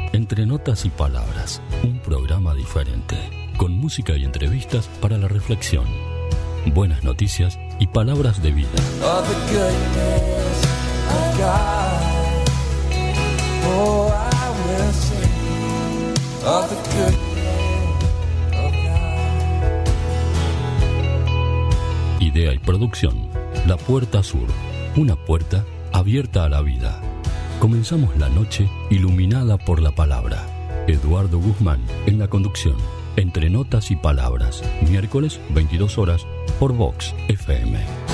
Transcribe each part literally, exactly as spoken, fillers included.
Entre Notas y Palabras, un programa diferente, con música y entrevistas para la reflexión, buenas noticias y palabras de vida. Of the goodness of God. Oh, I will sing of the goodness of God. Idea y producción, La Puerta Sur, una puerta abierta a la vida. Comenzamos la noche iluminada por la palabra. Eduardo Guzmán en la conducción. Entre Notas y Palabras, miércoles veintidós horas por Vox F M.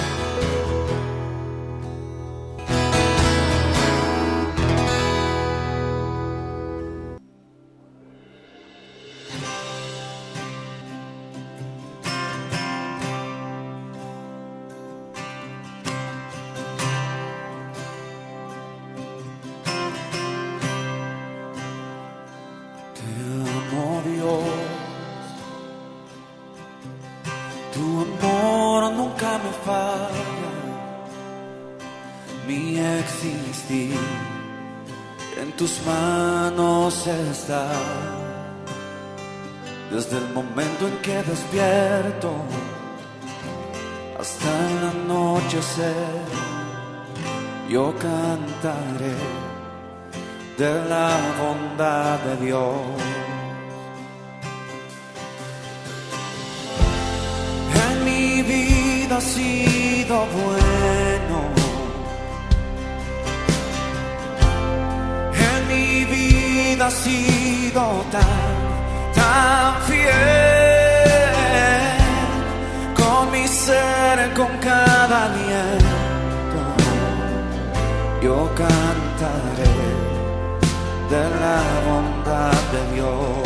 Desde el momento en que despierto hasta el anochecer, yo cantaré de la bondad de Dios. En mi vida ha sido bueno, en mi vida ha sido tan tan fiel, con mi ser, con cada aliento, yo cantaré de la bondad de Dios.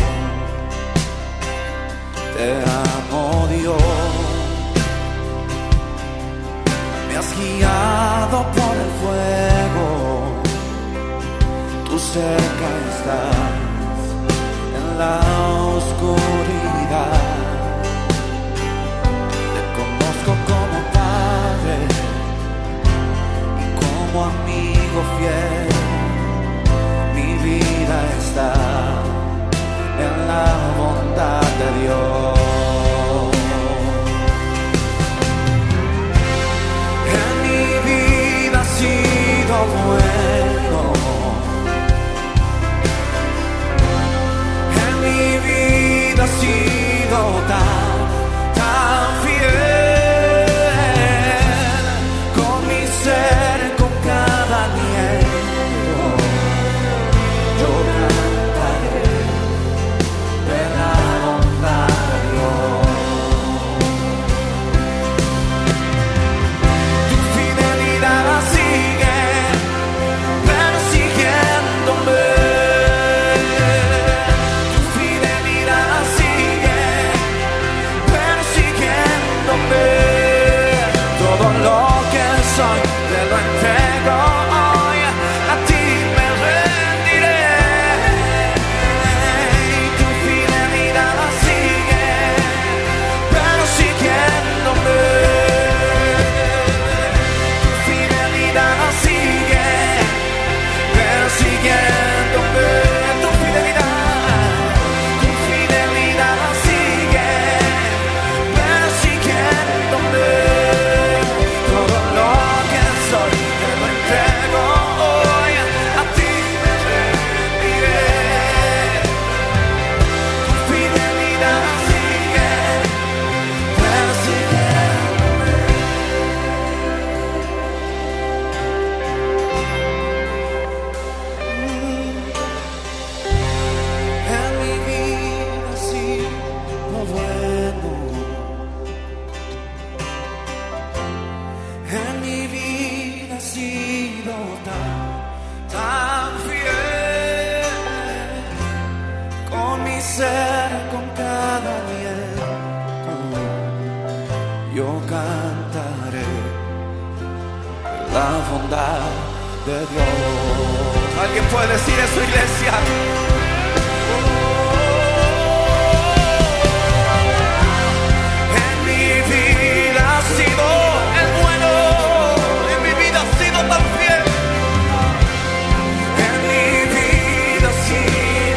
Te amo, Dios, me has guiado por el fuego, tú cerca estás la oscuridad. Te conozco como padre y como amigo fiel. Mi vida está en la bondad de Dios. En mi vida ha sido bueno, mi vida ha sido tan, tan fiel, con mi ser, con cada aliento, yo cantaré de la bondad de Dios. Tu fidelidad sigue persiguiéndome. Todo lo que soy te lo entrego hoy, a ti me rendiré. Tu fidelidad sigue persiguiéndome. Tu fidelidad sigue persiguiéndome. Tu fidelidad, tu fidelidad sigue persiguiéndome. Todo lo que soy te lo entrego hoy, a ti me rendiré. Tu fidelidad sigue persiguiéndome. En mi vida ha sido bueno, en mi vida ha sido tan, tan fiel, con mi ser, con cada aliento, yo cantaré la bondad de Dios. ¿Alguien puede decir eso, iglesia? En mi vida ha sido el bueno, en mi vida ha sido tan fiel. En mi vida ha sido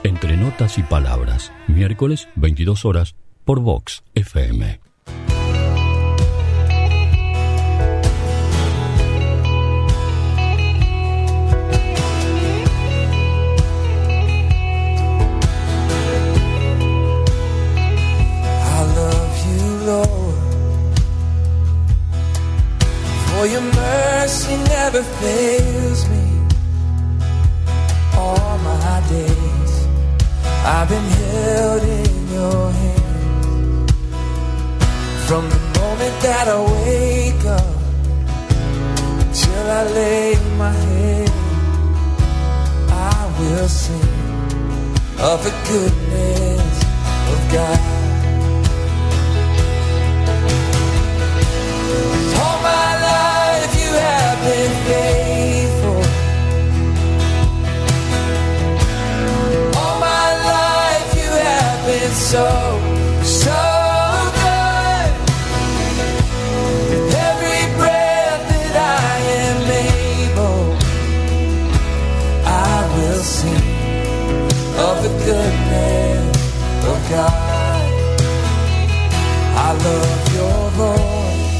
Entre Notas y Palabras, miércoles veintidós horas por Vox F M. For your mercy never fails me. All my days I've been held in your hand. From the moment that I wake up till I lay my head, I will sing of the goodness of God. All my life you have been faithful. All my life you have been so, so good. With every breath that I am able, I will sing of the goodness of God. I love your voice.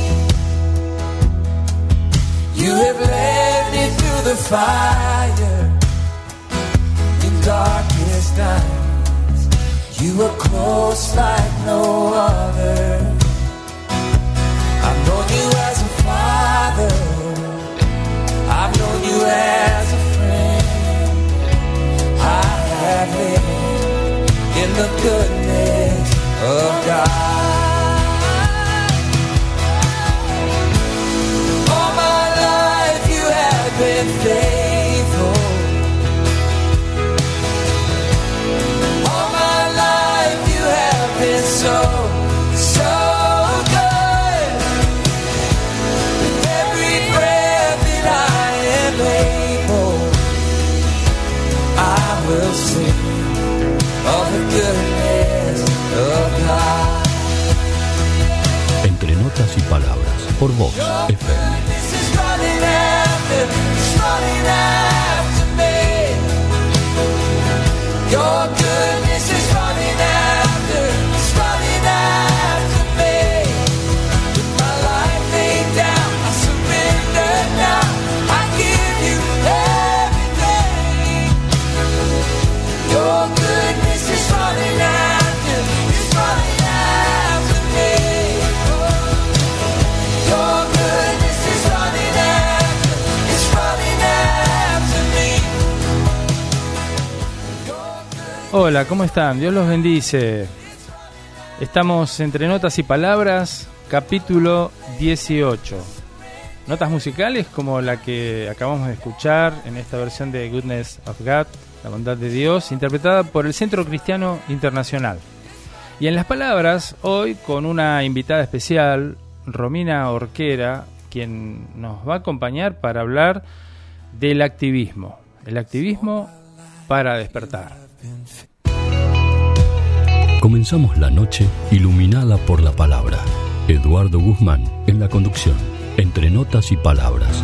You have led me through the fire in darkest nights. You are close like no other. I've known you as a father. I've known you as a friend. I have lived in the goodness of God. Been faithful. All my life you have been so, so good. With every breath that I am able, I will sing of the goodness of God. Entre Notas y Palabras por Vox F M. It's running after me. Your goodness is running after, it's running after me. With my life laid down, I surrender now. I give you everything. Your goodness is running after, it's running after me. Your goodness is running after. Hola, ¿cómo están? Dios los bendice. Estamos entre Notas y Palabras, capítulo dieciocho. Notas musicales como la que acabamos de escuchar en esta versión de Goodness of God, la bondad de Dios, interpretada por el Centro Cristiano Internacional. Y en las palabras, hoy con una invitada especial, Romina Orquera, quien nos va a acompañar para hablar del activismo. El activismo para despertar. Comenzamos la noche iluminada por la palabra. Eduardo Guzmán en la conducción. Entre Notas y Palabras.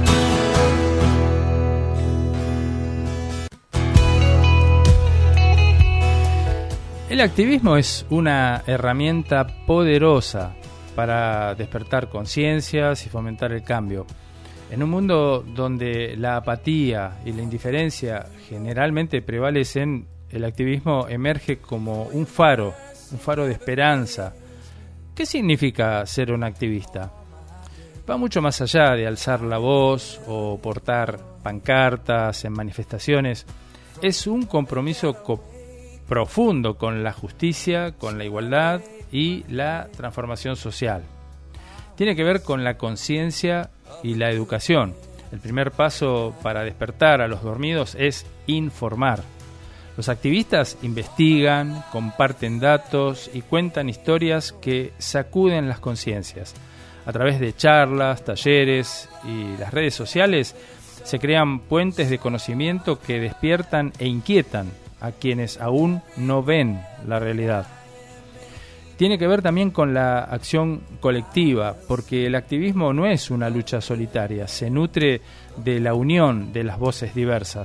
El activismo es una herramienta poderosa para despertar conciencias y fomentar el cambio. En un mundo donde la apatía y la indiferencia generalmente prevalecen, el activismo emerge como un faro, un faro de esperanza. ¿Qué significa ser un activista? Va mucho más allá de alzar la voz o portar pancartas en manifestaciones. Es un compromiso co- profundo con la justicia, con la igualdad y la transformación social. Tiene que ver con la conciencia y la educación. El primer paso para despertar a los dormidos es informar. Los activistas investigan, comparten datos y cuentan historias que sacuden las conciencias. A través de charlas, talleres y las redes sociales se crean puentes de conocimiento que despiertan e inquietan a quienes aún no ven la realidad. Tiene que ver también con la acción colectiva, porque el activismo no es una lucha solitaria, se nutre de la unión de las voces diversas.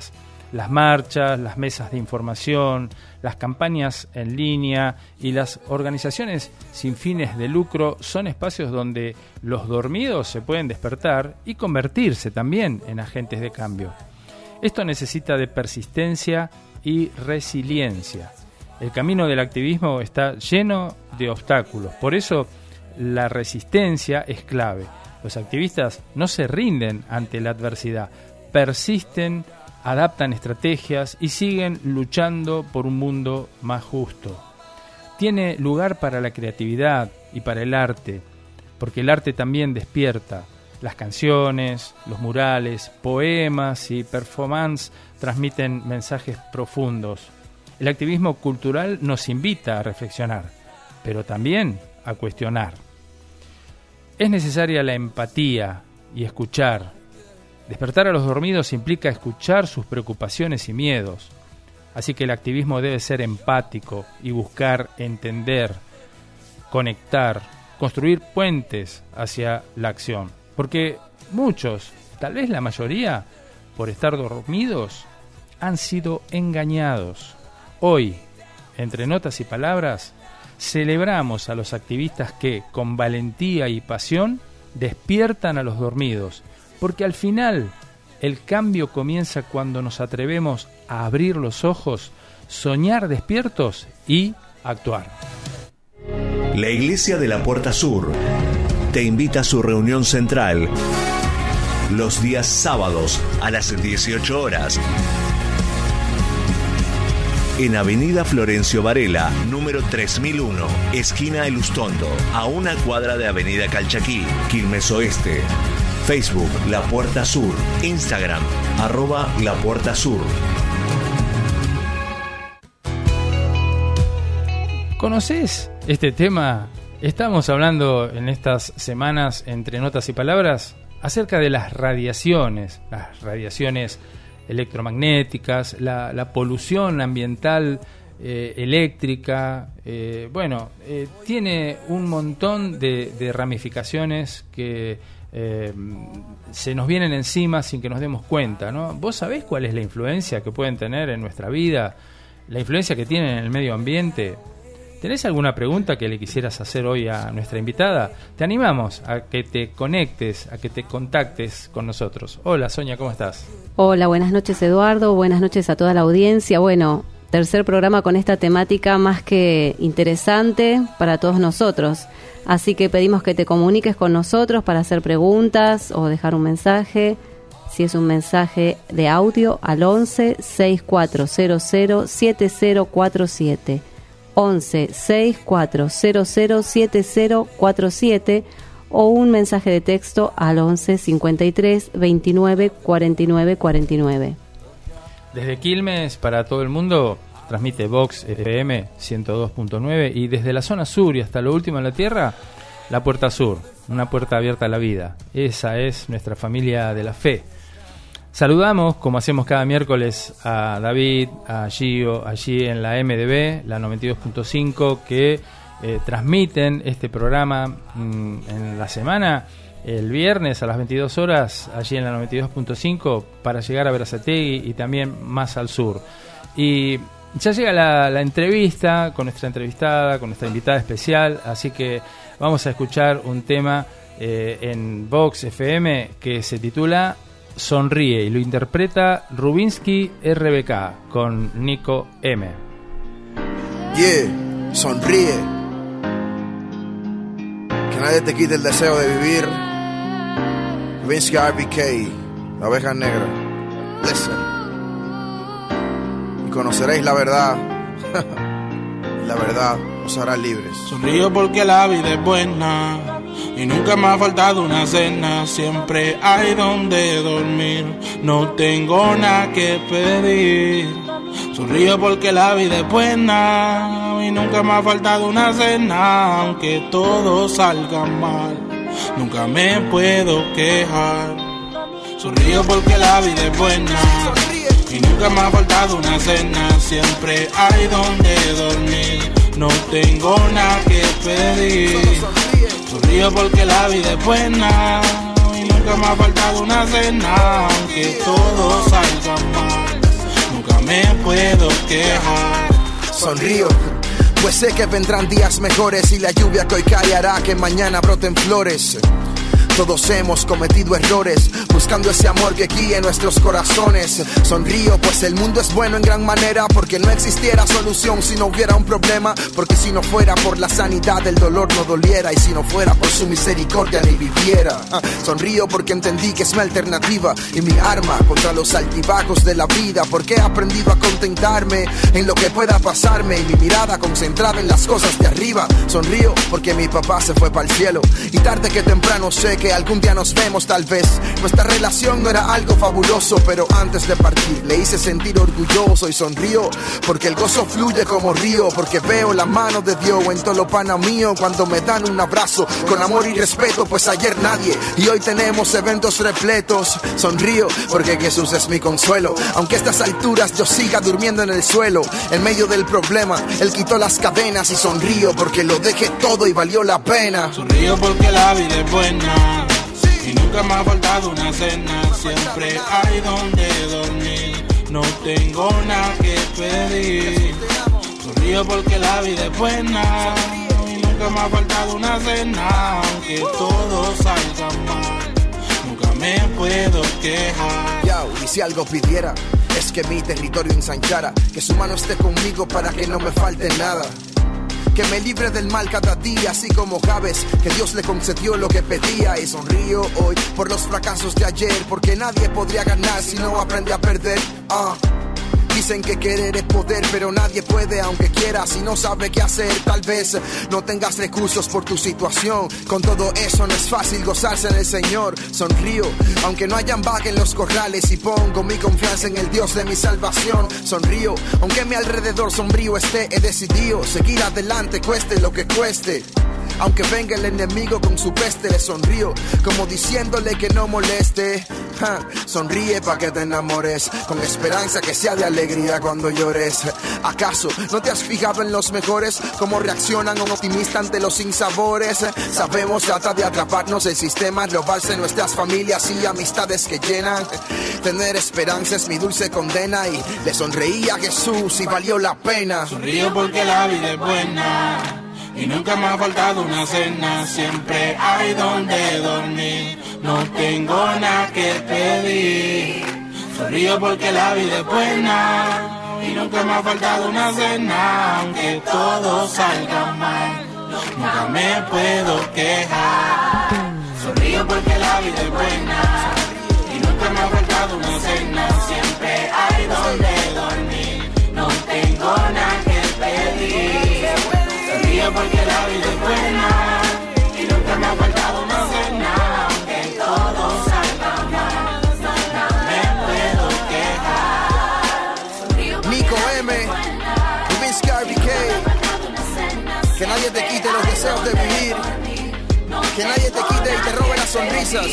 Las marchas, las mesas de información, las campañas en línea y las organizaciones sin fines de lucro son espacios donde los dormidos se pueden despertar y convertirse también en agentes de cambio. Esto necesita de persistencia y resiliencia. El camino del activismo está lleno de obstáculos, por eso la resistencia es clave. Los activistas no se rinden ante la adversidad, persisten, adaptan estrategias y siguen luchando por un mundo más justo. Tiene lugar para la creatividad y para el arte, porque el arte también despierta. Las canciones, los murales, poemas y performance transmiten mensajes profundos. El activismo cultural nos invita a reflexionar, pero también a cuestionar. Es necesaria la empatía y escuchar. Despertar a los dormidos implica escuchar sus preocupaciones y miedos. Así que el activismo debe ser empático y buscar entender, conectar, construir puentes hacia la acción. Porque muchos, tal vez la mayoría, por estar dormidos, han sido engañados. Hoy, entre notas y palabras, celebramos a los activistas que, con valentía y pasión, despiertan a los dormidos, porque al final el cambio comienza cuando nos atrevemos a abrir los ojos, soñar despiertos y actuar. La Iglesia de la Puerta Sur te invita a su reunión central los días sábados a las dieciocho horas. En Avenida Florencio Varela, número tres mil uno, esquina El Ustondo, a una cuadra de Avenida Calchaquí, Quilmes Oeste. Facebook, La Puerta Sur. Instagram, arroba La Puerta Sur. ¿Conoces este tema? Estamos hablando en estas semanas, entre notas y palabras, acerca de las radiaciones, las radiaciones electromagnéticas, la, la polución ambiental eh, eléctrica. Eh, bueno, eh, tiene un montón de, de ramificaciones que eh, se nos vienen encima sin que nos demos cuenta, ¿no? ¿Vos sabés cuál es la influencia que pueden tener en nuestra vida? La influencia que tienen en el medio ambiente. ¿Tenés alguna pregunta que le quisieras hacer hoy a nuestra invitada? Te animamos a que te conectes, a que te contactes con nosotros. Hola, Sonia, ¿cómo estás? Hola, buenas noches, Eduardo. Buenas noches a toda la audiencia. Bueno, tercer programa con esta temática más que interesante para todos nosotros. Así que pedimos que te comuniques con nosotros para hacer preguntas o dejar un mensaje. Si es un mensaje de audio, al once, sesenta y cuatro cero cero, siete cero cuatro siete. once, sesenta y cuatro cero cero, siete cero cuatro siete o un mensaje de texto al once, cincuenta y tres, veintinueve, cuarenta y nueve, cuarenta y nueve. Desde Quilmes para todo el mundo transmite Vox F M ciento dos punto nueve y desde la zona sur y hasta lo último en la tierra, La Puerta Sur, una puerta abierta a la vida. Esa es nuestra familia de la fe. Saludamos, como hacemos cada miércoles, a David, a Gio, allí en la M D B, la noventa y dos punto cinco, que eh, transmiten este programa mmm, en la semana, el viernes a las veintidós horas, allí en la noventa y dos punto cinco, para llegar a Berazategui y también más al sur. Y ya llega la, la entrevista con nuestra entrevistada, con nuestra invitada especial, así que vamos a escuchar un tema eh, en Vox F M que se titula Sonríe y lo interpreta Rubinsky R B K con Nico M. Yeah, sonríe. Que nadie te quite el deseo de vivir. Rubinsky R B K, la oveja negra. Listen. Y conoceréis la verdad. La verdad os hará libres. Sonrío porque la vida es buena y nunca me ha faltado una cena. Siempre hay donde dormir, no tengo nada que pedir. Sonrío porque la vida es buena y nunca me ha faltado una cena. Aunque todo salga mal, nunca me puedo quejar. Sonrío porque la vida es buena y nunca me ha faltado una cena. Siempre hay donde dormir, no tengo nada que pedir. Sonrío porque la vida es buena y nunca me ha faltado una cena. Aunque todo salga mal, me puedo quejar. Sonrío, pues sé que vendrán días mejores y la lluvia que hoy cae hará que mañana broten flores. Todos hemos cometido errores, buscando ese amor que guíe nuestros corazones. Sonrío, pues el mundo es bueno en gran manera, porque no existiera solución si no hubiera un problema. Porque si no fuera por la sanidad, el dolor no doliera. Y si no fuera por su misericordia, ni viviera. Ah, sonrío porque entendí que es mi alternativa y mi arma contra los altibajos de la vida. Porque he aprendido a contentarme en lo que pueda pasarme y mi mirada concentrada en las cosas de arriba. Sonrío porque mi papá se fue para el cielo y tarde que temprano sé que algún día nos vemos tal vez. Nuestra relación no era algo fabuloso, pero antes de partir le hice sentir orgulloso. Y sonrío porque el gozo fluye como río, porque veo la mano de Dios en todo lo pana mío cuando me dan un abrazo con amor y respeto, pues ayer nadie y hoy tenemos eventos repletos. Sonrío porque Jesús es mi consuelo, aunque a estas alturas yo siga durmiendo en el suelo. En medio del problema Él quitó las cadenas. Y sonrío porque lo dejé todo y valió la pena. Sonrío porque la vida es buena y nunca me ha faltado una cena. Siempre hay donde dormir, no tengo nada que pedir. Sonrío porque la vida es buena y nunca me ha faltado una cena. Aunque todo salga mal, nunca me puedo quejar. Yo, y si algo pidiera es que mi territorio ensanchara, que su mano esté conmigo para que no me falte nada. Que me libre del mal cada día, así como Jabes, que Dios le concedió lo que pedía. Y sonrío hoy por los fracasos de ayer, porque nadie podría ganar si no aprende a perder. uh. Dicen que querer es poder, pero nadie puede aunque quiera. Si no sabe qué hacer, tal vez no tengas recursos por tu situación. Con todo eso no es fácil gozarse en el Señor. Sonrío, aunque no hayan vaca en los corrales, y pongo mi confianza en el Dios de mi salvación. Sonrío, aunque mi alrededor sombrío esté, he decidido seguir adelante, cueste lo que cueste. Aunque venga el enemigo con su peste, le sonrío, como diciéndole que no moleste. Ja, sonríe pa' que te enamores, con esperanza que sea de alegría cuando llores. ¿Acaso no te has fijado en los mejores? Cómo reaccionan un optimista ante los sinsabores. Sabemos trata de atraparnos el sistema, robarse nuestras familias y amistades que llenan. Tener esperanza es mi dulce condena, y le sonreí a Jesús y valió la pena. Sonrío porque la vida es buena y nunca me ha faltado una cena. Siempre hay donde dormir, no tengo nada que pedir. Sonrío porque la vida es buena y nunca me ha faltado una cena. Aunque todo salga mal, nunca me puedo quejar. Sonrío porque la vida es buena y nunca me ha faltado una cena. Siempre hay donde dormir, no tengo nada que pedir. Sonrío porque la vida es buena y nunca me ha faltado una cena. Aunque todo salga mal, nunca me puedo quejar. Nico M, Vince R B K. Que nadie te quite los deseos de vivir, que nadie te quite y te robe las sonrisas.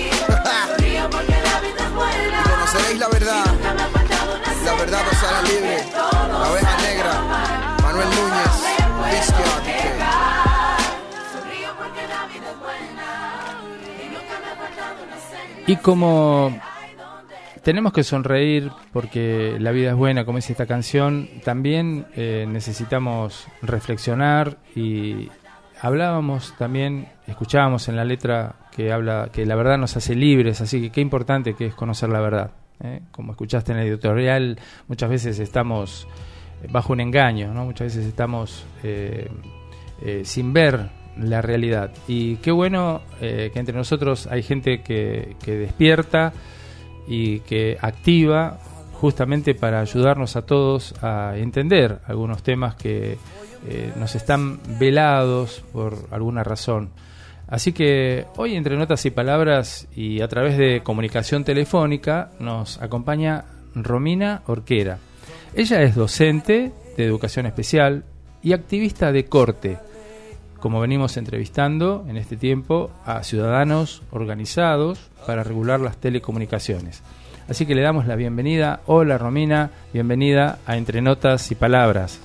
Y conoceréis la verdad, la verdad os hará libre. La oveja negra, Manuel Núñez, Vince R B K. Y como tenemos que sonreír porque la vida es buena, como dice esta canción, también eh, necesitamos reflexionar. Y hablábamos también, escuchábamos en la letra que habla que la verdad nos hace libres, así que qué importante que es conocer la verdad, ¿eh? Como escuchaste en el editorial, muchas veces estamos bajo un engaño, ¿no? Muchas veces estamos eh, eh, sin ver la realidad. Y qué bueno eh, que entre nosotros hay gente que, que despierta y que activa justamente para ayudarnos a todos a entender algunos temas que eh, nos están velados por alguna razón. Así que hoy, entre notas y palabras y a través de comunicación telefónica, nos acompaña Romina Orquera. Ella es docente de educación especial y activista de corte, como venimos entrevistando en este tiempo a ciudadanos organizados para regular las telecomunicaciones. Así que le damos la bienvenida. Hola Romina, bienvenida a Entre Notas y Palabras.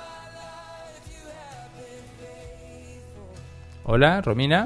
Hola Romina.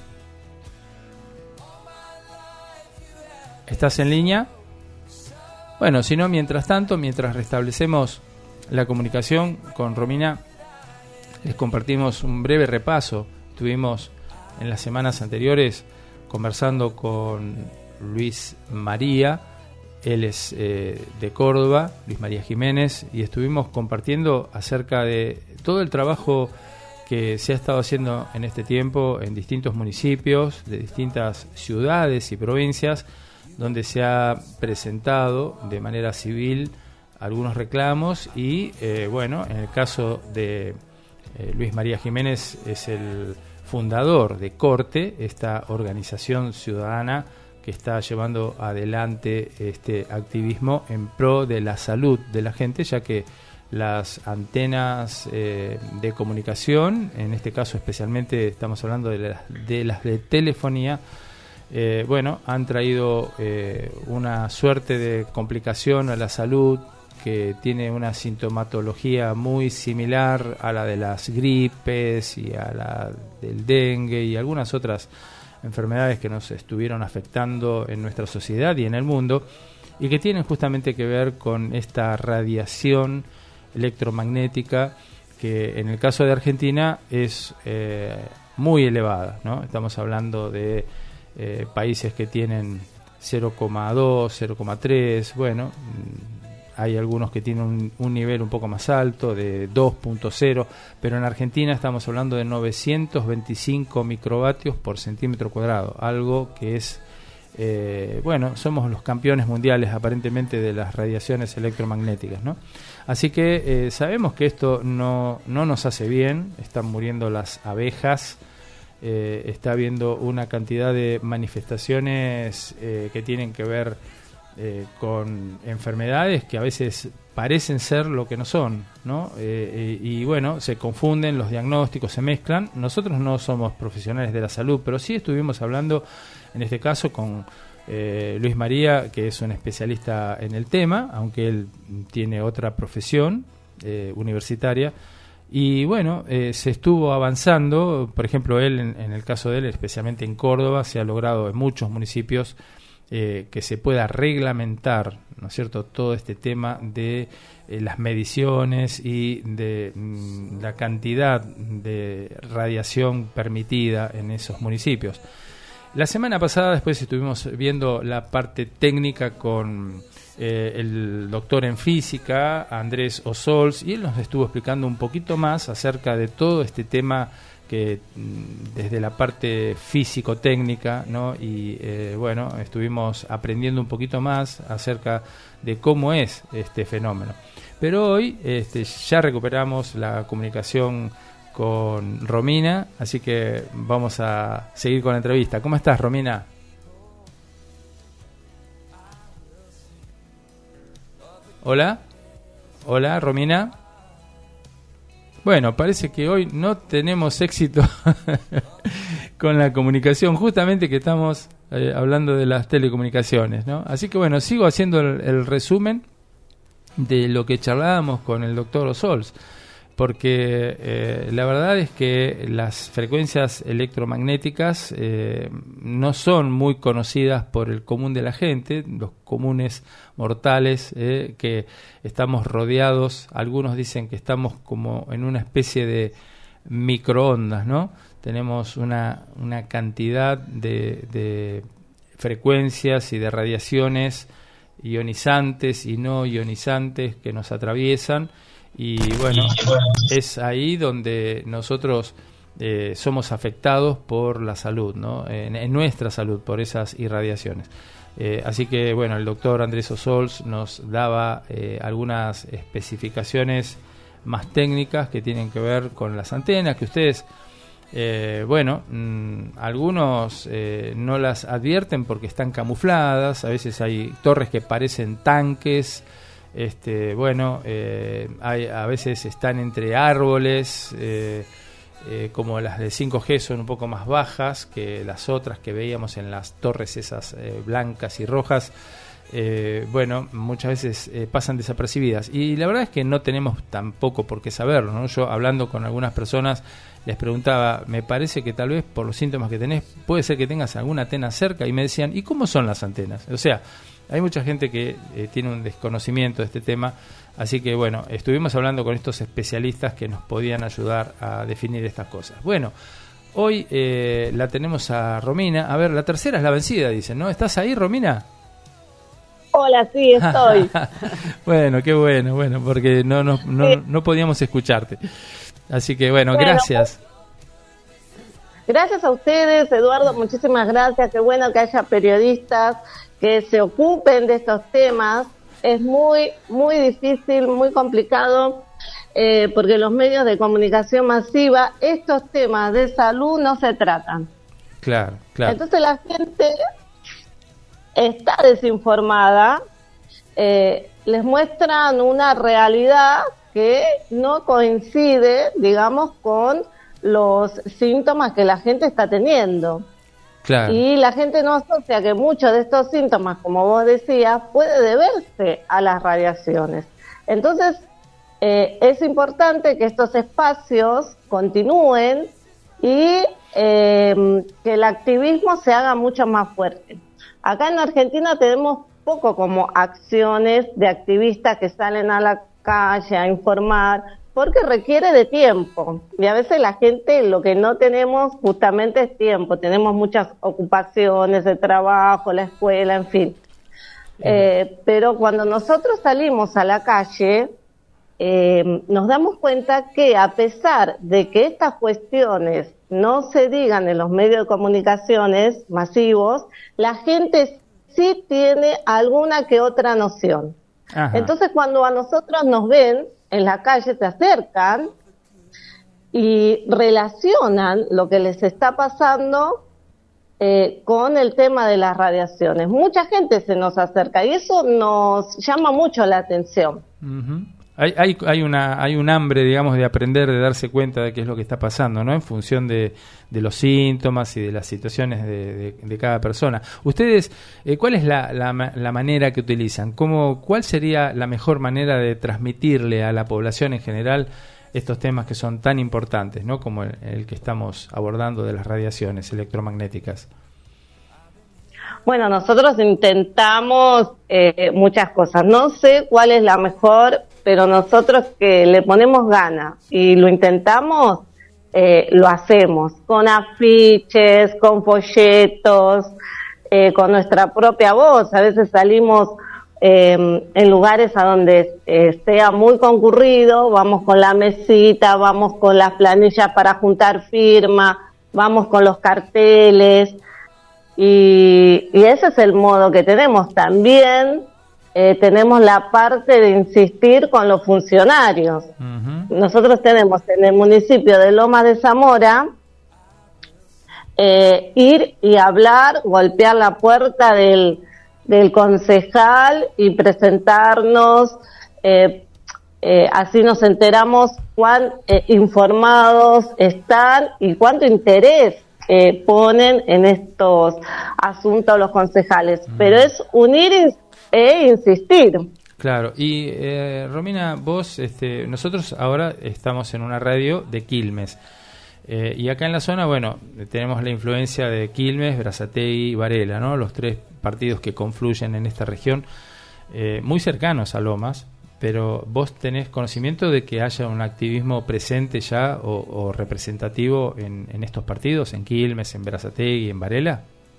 ¿Estás en línea? Bueno, si no, mientras tanto, mientras restablecemos la comunicación con Romina, les compartimos un breve repaso. Estuvimos en las semanas anteriores conversando con Luis María, él es eh, de Córdoba, Luis María Jiménez, y estuvimos compartiendo acerca de todo el trabajo que se ha estado haciendo en este tiempo en distintos municipios de distintas ciudades y provincias, donde se ha presentado de manera civil algunos reclamos y, eh, bueno, en el caso de eh, Luis María Jiménez es el fundador de Corte, esta organización ciudadana que está llevando adelante este activismo en pro de la salud de la gente, ya que las antenas eh, de comunicación, en este caso especialmente estamos hablando de, la, de las de telefonía, eh, bueno, han traído eh, una suerte de complicación a la salud que tiene una sintomatología muy similar a la de las gripes y a la del dengue y algunas otras enfermedades que nos estuvieron afectando en nuestra sociedad y en el mundo, y que tienen justamente que ver con esta radiación electromagnética que en el caso de Argentina es eh, muy elevada, ¿no? Estamos hablando de eh, países que tienen cero coma dos, cero coma tres, bueno, hay algunos que tienen un, un nivel un poco más alto, de dos punto cero, pero en Argentina estamos hablando de novecientos veinticinco microvatios por centímetro cuadrado, algo que es, eh, bueno, somos los campeones mundiales aparentemente de las radiaciones electromagnéticas, ¿no? Así que eh, sabemos que esto no, no nos hace bien, están muriendo las abejas, eh, está habiendo una cantidad de manifestaciones eh, que tienen que ver Eh, con enfermedades que a veces parecen ser lo que no son, ¿no? Eh, eh, y bueno, se confunden, los diagnósticos se mezclan. Nosotros no somos profesionales de la salud, pero sí estuvimos hablando, en este caso, con eh, Luis María, que es un especialista en el tema, aunque él tiene otra profesión eh, universitaria. Y bueno, eh, se estuvo avanzando, por ejemplo, él, en, en el caso de él, especialmente en Córdoba, se ha logrado en muchos municipios Eh, que se pueda reglamentar, ¿no es cierto?, todo este tema de eh, las mediciones y de mm, la cantidad de radiación permitida en esos municipios. La semana pasada después estuvimos viendo la parte técnica con eh, el doctor en física, Andrés Ozols, y él nos estuvo explicando un poquito más acerca de todo este tema que desde la parte físico-técnica, ¿no? Y eh, bueno, estuvimos aprendiendo un poquito más acerca de cómo es este fenómeno. Pero hoy este, ya recuperamos la comunicación con Romina, así que vamos a seguir con la entrevista. ¿Cómo estás, Romina? Hola, hola, Romina. Bueno, parece que hoy no tenemos éxito con la comunicación, justamente que estamos eh, hablando de las telecomunicaciones, ¿no? Así que bueno, sigo haciendo el, el resumen de lo que charlábamos con el doctor Ozols, porque eh, la verdad es que las frecuencias electromagnéticas eh, no son muy conocidas por el común de la gente, los comunes mortales, eh, que estamos rodeados, algunos dicen que estamos como en una especie de microondas, ¿no? Tenemos una, una cantidad de, de frecuencias y de radiaciones ionizantes y no ionizantes que nos atraviesan. Y bueno, es ahí donde nosotros eh, somos afectados por la salud, ¿no? En, en nuestra salud, por esas irradiaciones. Eh, así que bueno, el doctor Andrés Ozols nos daba eh, algunas especificaciones más técnicas que tienen que ver con las antenas, que ustedes, eh, bueno, mmm, algunos eh, no las advierten porque están camufladas, a veces hay torres que parecen tanques. Este, bueno, eh, hay, a veces están entre árboles, eh, eh, como las de cinco G son un poco más bajas que las otras que veíamos en las torres esas eh, blancas y rojas. eh, bueno, muchas veces eh, pasan desapercibidas. Y la verdad es que no tenemos tampoco por qué saberlo, ¿no? Yo, hablando con algunas personas, les preguntaba, me parece que tal vez por los síntomas que tenés, puede ser que tengas alguna antena cerca, y me decían, ¿y cómo son las antenas? O sea, hay mucha gente que eh, tiene un desconocimiento de este tema, así que bueno, estuvimos hablando con estos especialistas que nos podían ayudar a definir estas cosas. Bueno, hoy eh, la tenemos a Romina. A ver, la tercera es la vencida, dicen, ¿no? ¿Estás ahí, Romina? Hola, sí, estoy. Bueno, qué bueno, bueno, porque no, no, no, Sí. no podíamos escucharte. Así que bueno, Bueno, gracias. Gracias a ustedes, Eduardo, muchísimas gracias. Qué bueno que haya periodistas que se ocupen de estos temas. Es muy, muy difícil, muy complicado, eh, porque los medios de comunicación masiva, estos temas de salud no se tratan. Claro, claro. Entonces la gente está desinformada, eh, les muestran una realidad que no coincide, digamos, con los síntomas que la gente está teniendo. Claro. Y la gente no asocia que muchos de estos síntomas, como vos decías, puede deberse a las radiaciones. Entonces, eh, es importante que estos espacios continúen y eh, que el activismo se haga mucho más fuerte. Acá en Argentina tenemos poco como acciones de activistas que salen a la calle a informar, porque requiere de tiempo. Y a veces la gente lo que no tenemos justamente es tiempo. Tenemos muchas ocupaciones de trabajo, la escuela, en fin. Eh, pero cuando nosotros salimos a la calle, eh, nos damos cuenta que a pesar de que estas cuestiones no se digan en los medios de comunicaciones masivos, la gente sí tiene alguna que otra noción. Ajá. Entonces, cuando a nosotros nos ven en la calle, se acercan y relacionan lo que les está pasando eh, con el tema de las radiaciones. Mucha gente se nos acerca y eso nos llama mucho la atención. Ujú. Hay, hay, hay, una, hay un hambre, digamos, de aprender, de darse cuenta de qué es lo que está pasando, ¿no? En función de, de los síntomas y de las situaciones de, de, de cada persona. Ustedes, eh, ¿cuál es la, la, la manera que utilizan? ¿Cómo, ¿Cuál sería la mejor manera de transmitirle a la población en general estos temas que son tan importantes, ¿no? Como el, el que estamos abordando de las radiaciones electromagnéticas. Bueno, nosotros intentamos eh, muchas cosas. No sé cuál es la mejor, pero nosotros que le ponemos ganas y lo intentamos, eh, lo hacemos con afiches, con folletos, eh, con nuestra propia voz. A veces salimos eh, en lugares a donde eh, sea muy concurrido, vamos con la mesita, vamos con las planillas para juntar firmas, vamos con los carteles. Y, y ese es el modo que tenemos. También eh, tenemos la parte de insistir con los funcionarios. Uh-huh. Nosotros tenemos en el municipio de Lomas de Zamora eh, ir y hablar, golpear la puerta del, del concejal y presentarnos, eh, eh, así nos enteramos cuán eh, informados están y cuánto interés Eh, ponen en estos asuntos los concejales, mm. pero es unir e insistir. Claro, y eh, Romina, vos, este, nosotros ahora estamos en una radio de Quilmes, eh, y acá en la zona, bueno, tenemos la influencia de Quilmes, Berazategui y Varela, ¿no? Los tres partidos que confluyen en esta región, eh, muy cercanos a Lomas. Pero vos tenés conocimiento de que haya un activismo presente ya o, o representativo en, en estos partidos, en Quilmes, en Berazategui, en Varela.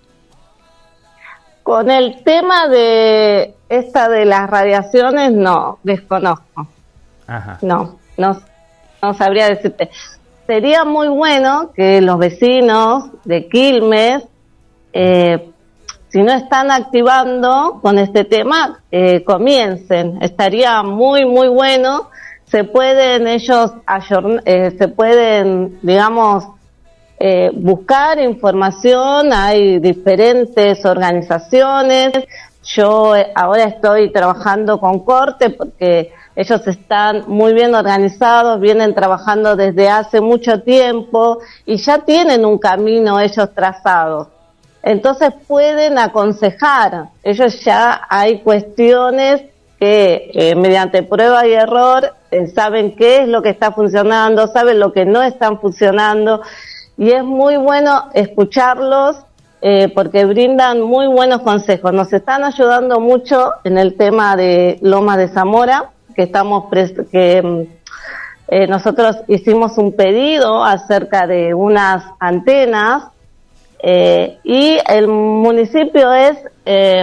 Con el tema de esta de las radiaciones, no, desconozco. Ajá. No, no, no sabría decirte. Sería muy bueno que los vecinos de Quilmes, eh, si no están activando con este tema, eh, comiencen. Estaría muy, muy bueno. Se pueden ellos, ayorn- eh, se pueden, digamos, eh, buscar información. Hay diferentes organizaciones. Yo eh, ahora estoy trabajando con Corte porque ellos están muy bien organizados, vienen trabajando desde hace mucho tiempo y ya tienen un camino ellos trazados. entonces pueden aconsejar. Ellos ya hay cuestiones que eh, mediante prueba y error eh, saben qué es lo que está funcionando, saben lo que no están funcionando, y es muy bueno escucharlos eh, porque brindan muy buenos consejos. Nos están ayudando mucho en el tema de Lomas de Zamora, que estamos pres- que eh, nosotros hicimos un pedido acerca de unas antenas eh, y el municipio es eh,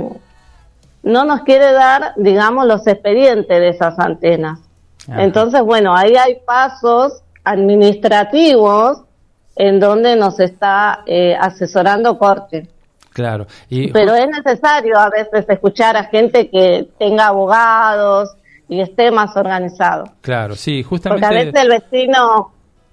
no nos quiere dar, digamos, los expedientes de esas antenas. Ajá. Entonces, bueno, ahí hay pasos administrativos en donde nos está eh, asesorando Corte. Claro. Y... Pero es necesario a veces escuchar a gente que tenga abogados y esté más organizado. Claro, sí, justamente... Porque a veces el vecino,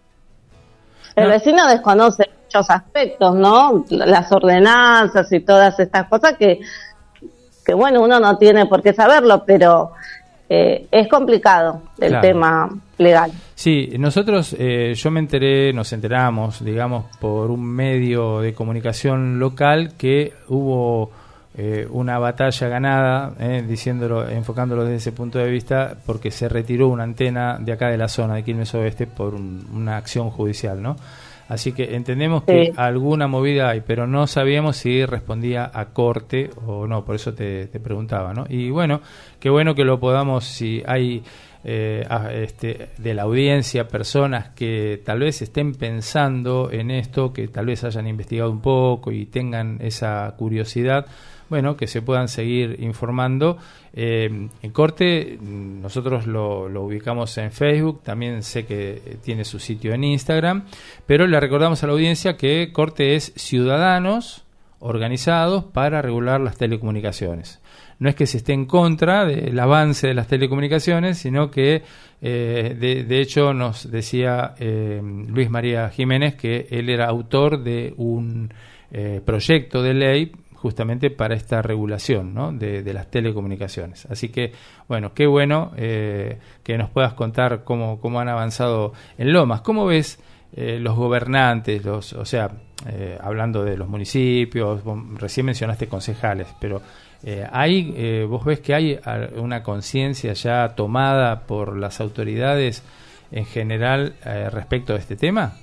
el no. vecino desconoce muchos aspectos, ¿no? Las ordenanzas y todas estas cosas que... que bueno, uno no tiene por qué saberlo, pero eh, es complicado el claro. tema legal. Sí, nosotros, eh, yo me enteré, nos enteramos, digamos, por un medio de comunicación local que hubo eh, una batalla ganada, eh, diciéndolo, enfocándolo desde ese punto de vista, porque se retiró una antena de acá de la zona de Quilmes Oeste por un, una acción judicial, ¿no? Así que entendemos sí. que alguna movida hay, pero no sabíamos si respondía a Corte o no, por eso te, te preguntaba, ¿no? Y bueno, qué bueno que lo podamos, si hay eh, a, este, de la audiencia personas que tal vez estén pensando en esto, que tal vez hayan investigado un poco y tengan esa curiosidad, bueno, que se puedan seguir informando. Eh, en Corte nosotros lo, lo ubicamos en Facebook, también sé que tiene su sitio en Instagram, pero le recordamos a la audiencia que Corte es Ciudadanos Organizados para Regular las Telecomunicaciones. No es que se esté en contra del avance de las telecomunicaciones, sino que eh, de, de hecho nos decía eh, Luis María Jiménez que él era autor de un eh, proyecto de ley justamente para esta regulación, ¿no? de, de las telecomunicaciones. Así que, bueno, qué bueno eh, que nos puedas contar cómo, cómo han avanzado en Lomas. ¿Cómo ves eh, los gobernantes, los, o sea, eh, hablando de los municipios, vos recién mencionaste concejales, pero eh, hay, eh, vos ves que hay una conciencia ya tomada por las autoridades en general eh, respecto a este tema?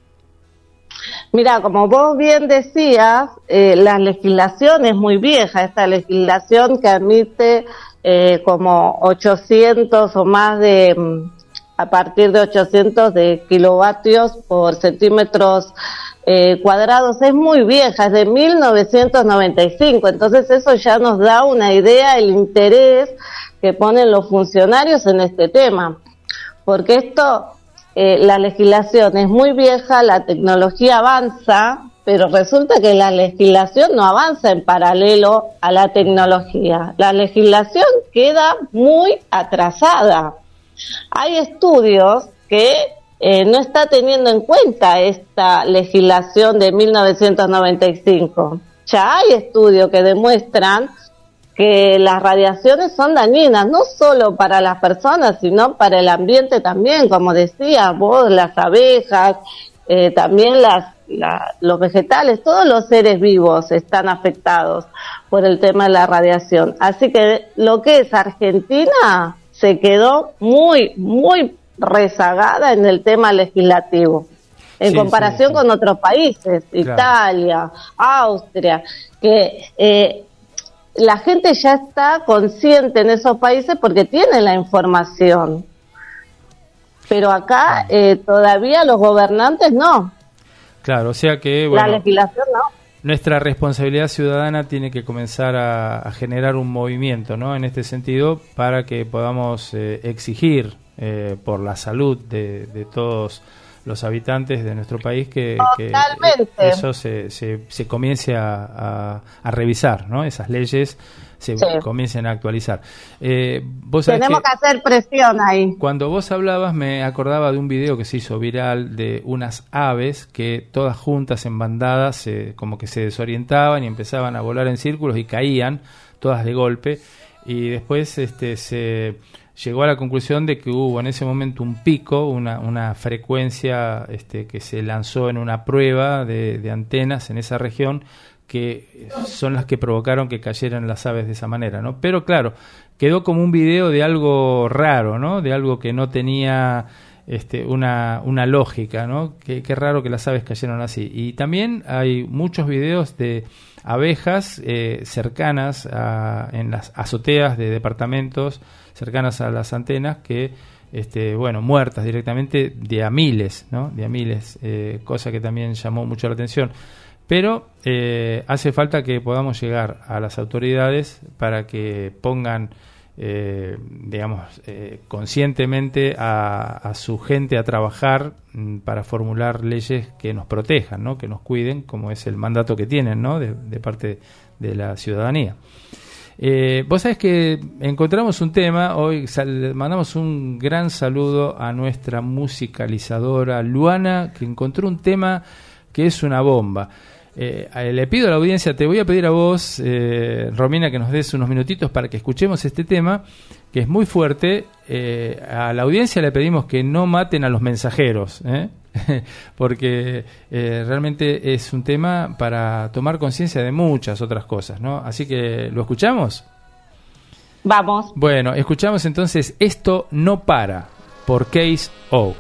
Mira, como vos bien decías, eh, la legislación es muy vieja, esta legislación que admite eh, como ochocientos o más de, a partir de ochocientos de kilovatios por centímetros eh, cuadrados, es muy vieja, es de mil novecientos noventa y cinco, entonces eso ya nos da una idea del interés que ponen los funcionarios en este tema, porque esto... Eh, la legislación es muy vieja, la tecnología avanza, pero resulta que la legislación no avanza en paralelo a la tecnología. La legislación queda muy atrasada. Hay estudios que eh, no está teniendo en cuenta esta legislación de mil novecientos noventa y cinco. Ya hay estudios que demuestran que las radiaciones son dañinas, no solo para las personas, sino para el ambiente también, como decía vos, las abejas, eh, también las, la, los vegetales, todos los seres vivos están afectados por el tema de la radiación. Así que lo que es Argentina se quedó muy, muy rezagada en el tema legislativo, en sí, comparación sí, sí. con otros países, claro. Italia, Austria, que... Eh, la gente ya está consciente en esos países porque tienen la información. Pero acá eh, todavía los gobernantes no. Claro, o sea que... Bueno, la legislación no. Nuestra responsabilidad ciudadana tiene que comenzar a, a generar un movimiento, ¿no? En este sentido, para que podamos eh, exigir eh, por la salud de, de todos los habitantes de nuestro país que, que eso se, se, se comience a, a, a revisar, ¿no? Esas leyes se sí. comiencen a actualizar. Eh, vos Tenemos que, que hacer presión ahí. Cuando vos hablabas me acordaba de un video que se hizo viral de unas aves que todas juntas en bandadas se, como que se desorientaban y empezaban a volar en círculos y caían todas de golpe, y después este se... llegó a la conclusión de que hubo en ese momento un pico, una, una frecuencia este, que se lanzó en una prueba de, de antenas en esa región que son las que provocaron que cayeran las aves de esa manera, ¿no? Pero claro, quedó como un video de algo raro, ¿no? De algo que no tenía este, una, una lógica, ¿no? Qué, qué raro que las aves cayeron así. Y también hay muchos videos de abejas eh, cercanas a, en las azoteas de departamentos, cercanas a las antenas, que Este, bueno, muertas directamente de a miles, ¿no? De a miles, eh, cosa que también llamó mucho la atención. Pero eh, hace falta que podamos llegar a las autoridades para que pongan, eh, digamos, eh, conscientemente a, a su gente a trabajar m, para formular leyes que nos protejan, ¿no? Que nos cuiden, como es el mandato que tienen, ¿no? De, de parte de la ciudadanía. Eh, vos sabés que encontramos un tema, hoy sal, mandamos un gran saludo a nuestra musicalizadora Luana, que encontró un tema que es una bomba. Eh, le pido a la audiencia, te voy a pedir a vos, eh, Romina, que nos des unos minutitos para que escuchemos este tema, que es muy fuerte. Eh, a la audiencia le pedimos que no maten a los mensajeros, ¿eh? porque eh, realmente es un tema para tomar conciencia de muchas otras cosas, ¿no? Así que, ¿lo escuchamos? Vamos. Bueno, escuchamos entonces Esto No Para, por Case O.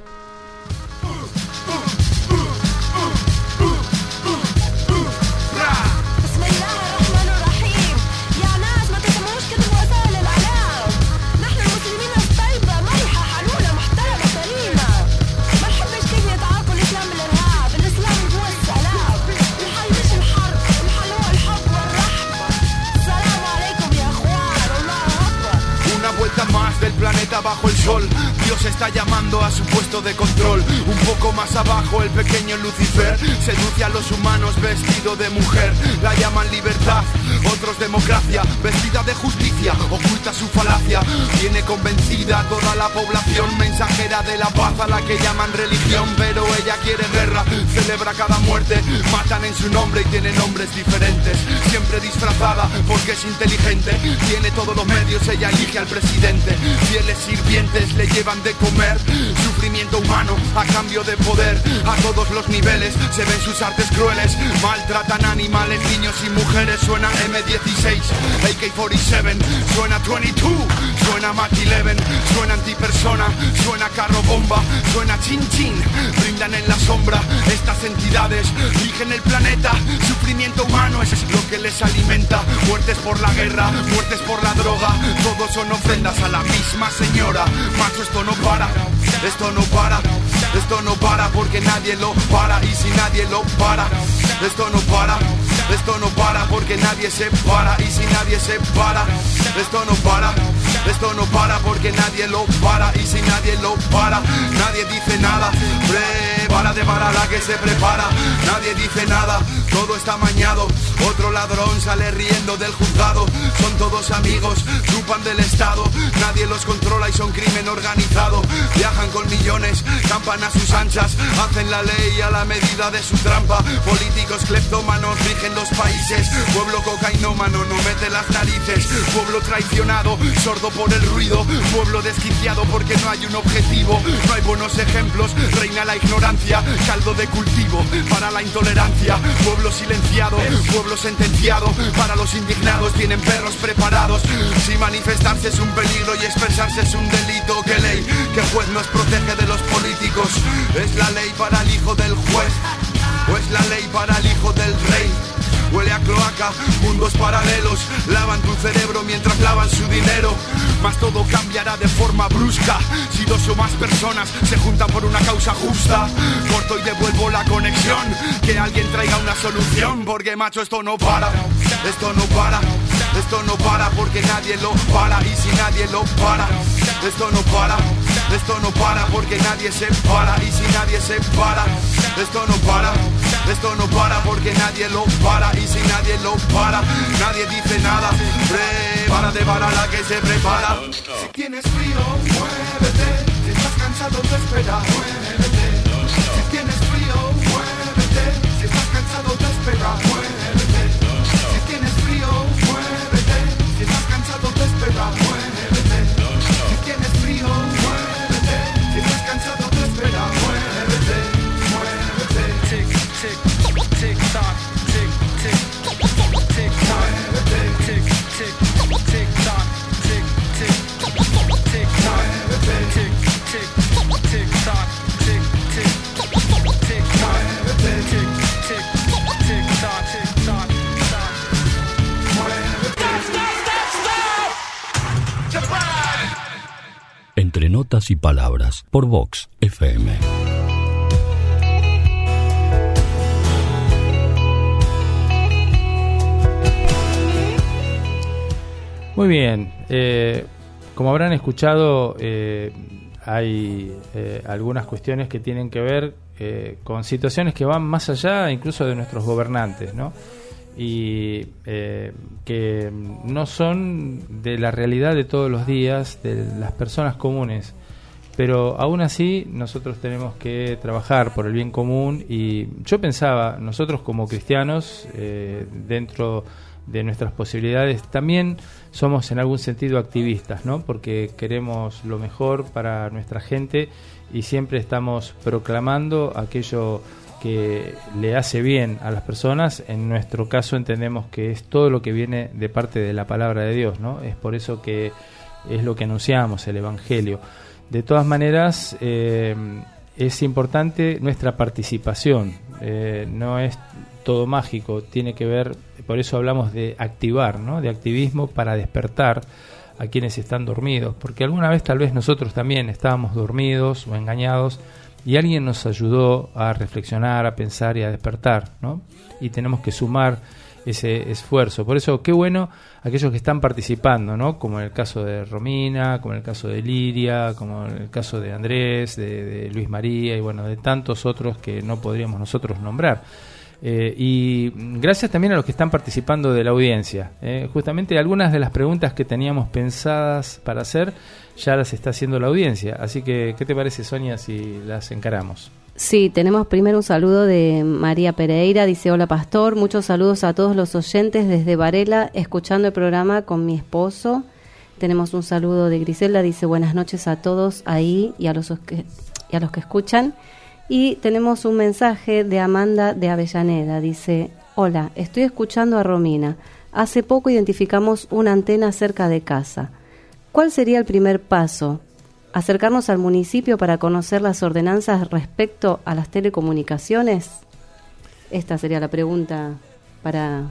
Planeta bajo el sol, Dios está llamando a su puesto de control. Un poco más abajo el pequeño Lucifer seduce a los humanos vestido de mujer. La llaman libertad, otros democracia. Vestida de justicia, oculta su falacia. Tiene convencida a toda la población, mensajera de la paz a la que llaman religión. Pero ella quiere guerra, celebra cada muerte. Matan en su nombre y tiene nombres diferentes. Siempre disfrazada porque es inteligente. Tiene todos los medios, ella elige al presidente. Fieles sirvientes le llevan de comer. Sufrimiento humano a cambio de poder. A todos los niveles se ven sus artes crueles. Maltratan animales, niños y mujeres. Suena eme dieciséis, A K cuarenta y siete, suena veintidós, suena Mach once, suena antipersona, suena carro bomba, suena chin chin. Brindan en la sombra estas entidades. Rigen el planeta, sufrimiento humano, eso es lo que les alimenta. Muertes por la guerra, muertes por la droga. Todos son ofrendas a la misma señora. Macho, esto no para, esto no para, esto no para porque nadie lo para. Y si nadie lo para, esto no para, esto no para porque nadie se para. Y si nadie se para, esto no para, esto no para porque nadie lo para. Y si nadie lo para, nadie dice nada. Prepárate para la que se prepara. Nadie dice nada, todo está amañado. Otro ladrón sale riendo del juzgado. Son todos amigos, chupan del Estado. Nadie los controla y son crimen organizado. Viajan con millones, campan a sus anchas. Hacen la ley a la medida de su trampa. Políticos cleptómanos rigen los países. Pueblo cocainómano no mete las narices. Pueblo traicionado, sordo por el ruido. Pueblo desquiciado porque no hay un objetivo. No hay buenos ejemplos, reina la ignorancia. Caldo de cultivo para la intolerancia. Pueblo silenciado, pueblo sentenciado. Para los indignados tienen perros preparados. Si manifestarse es un peligro y expresarse es un delito, ¿qué ley? ¿Qué juez nos protege de los políticos? ¿Es la ley para el hijo del juez? ¿O es la ley para el hijo del rey? Huele a cloaca, mundos paralelos. Lavan tu cerebro mientras lavan su dinero. Mas todo cambiará de forma brusca si dos o más personas se juntan por una causa justa. Corto y devuelvo la conexión. Que alguien traiga una solución. Porque macho, esto no para, esto no para, esto no para porque nadie lo para. Y si nadie lo para, esto no para, esto no para porque nadie se para. Y si nadie se para, esto no para, esto no para porque nadie lo para. Y si nadie lo para, nadie dice nada. Prepárate para la que se prepara. Si tienes frío, muévete. Si estás cansado de esperar, muévete. Si tienes frío, muévete. Si estás cansado de esperar, muévete. Si tienes frío, muévete. Si estás cansado de esperar, muévete. Si tienes frío, muévete. Si estás cansado de esperar, muévete. Muévete. Tic, tic, tic, toc, tic, tic. Entre notas y palabras, por Vox F M. Muy bien, eh, como habrán escuchado, eh, hay eh, algunas cuestiones que tienen que ver eh, con situaciones que van más allá incluso de nuestros gobernantes, ¿no? Y eh, que no son de la realidad de todos los días, de las personas comunes, pero aún así nosotros tenemos que trabajar por el bien común. Y yo pensaba, nosotros como cristianos, eh, dentro de nuestras posibilidades, también somos en algún sentido activistas, ¿no? Porque queremos lo mejor para nuestra gente y siempre estamos proclamando aquello que le hace bien a las personas. En nuestro caso entendemos que es todo lo que viene de parte de la palabra de Dios, ¿no? Es por eso que es lo que anunciamos, el Evangelio. De todas maneras, eh, es importante nuestra participación, eh, no es todo mágico, tiene que ver, por eso hablamos de activar, ¿no? De activismo para despertar a quienes están dormidos, porque alguna vez tal vez nosotros también estábamos dormidos o engañados y alguien nos ayudó a reflexionar, a pensar y a despertar, ¿no? Y tenemos que sumar ese esfuerzo. Por eso, qué bueno aquellos que están participando, ¿no? Como en el caso de Romina, como en el caso de Lidia, como en el caso de Andrés, de, de Luis María y bueno, de tantos otros que no podríamos nosotros nombrar. Eh, y gracias también a los que están participando de la audiencia. Eh, justamente algunas de las preguntas que teníamos pensadas para hacer ya las está haciendo la audiencia. Así que, ¿qué te parece, Sonia, si las encaramos? Sí, tenemos primero un saludo de María Pereira, dice: hola pastor, muchos saludos a todos los oyentes desde Varela, escuchando el programa con mi esposo. Tenemos un saludo de Griselda, dice: buenas noches a todos ahí y a los que, y a los que escuchan. Y tenemos un mensaje de Amanda de Avellaneda, dice: hola, estoy escuchando a Romina. Hace poco identificamos una antena cerca de casa. ¿Cuál sería el primer paso? ¿Acercarnos al municipio para conocer las ordenanzas respecto a las telecomunicaciones? Esta sería la pregunta para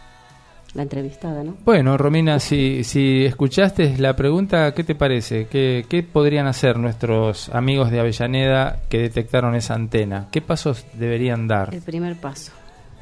la entrevistada, ¿no? Bueno, Romina, si, si escuchaste la pregunta, ¿qué te parece? ¿Qué, ¿Qué podrían hacer nuestros amigos de Avellaneda que detectaron esa antena? ¿Qué pasos deberían dar? El primer paso.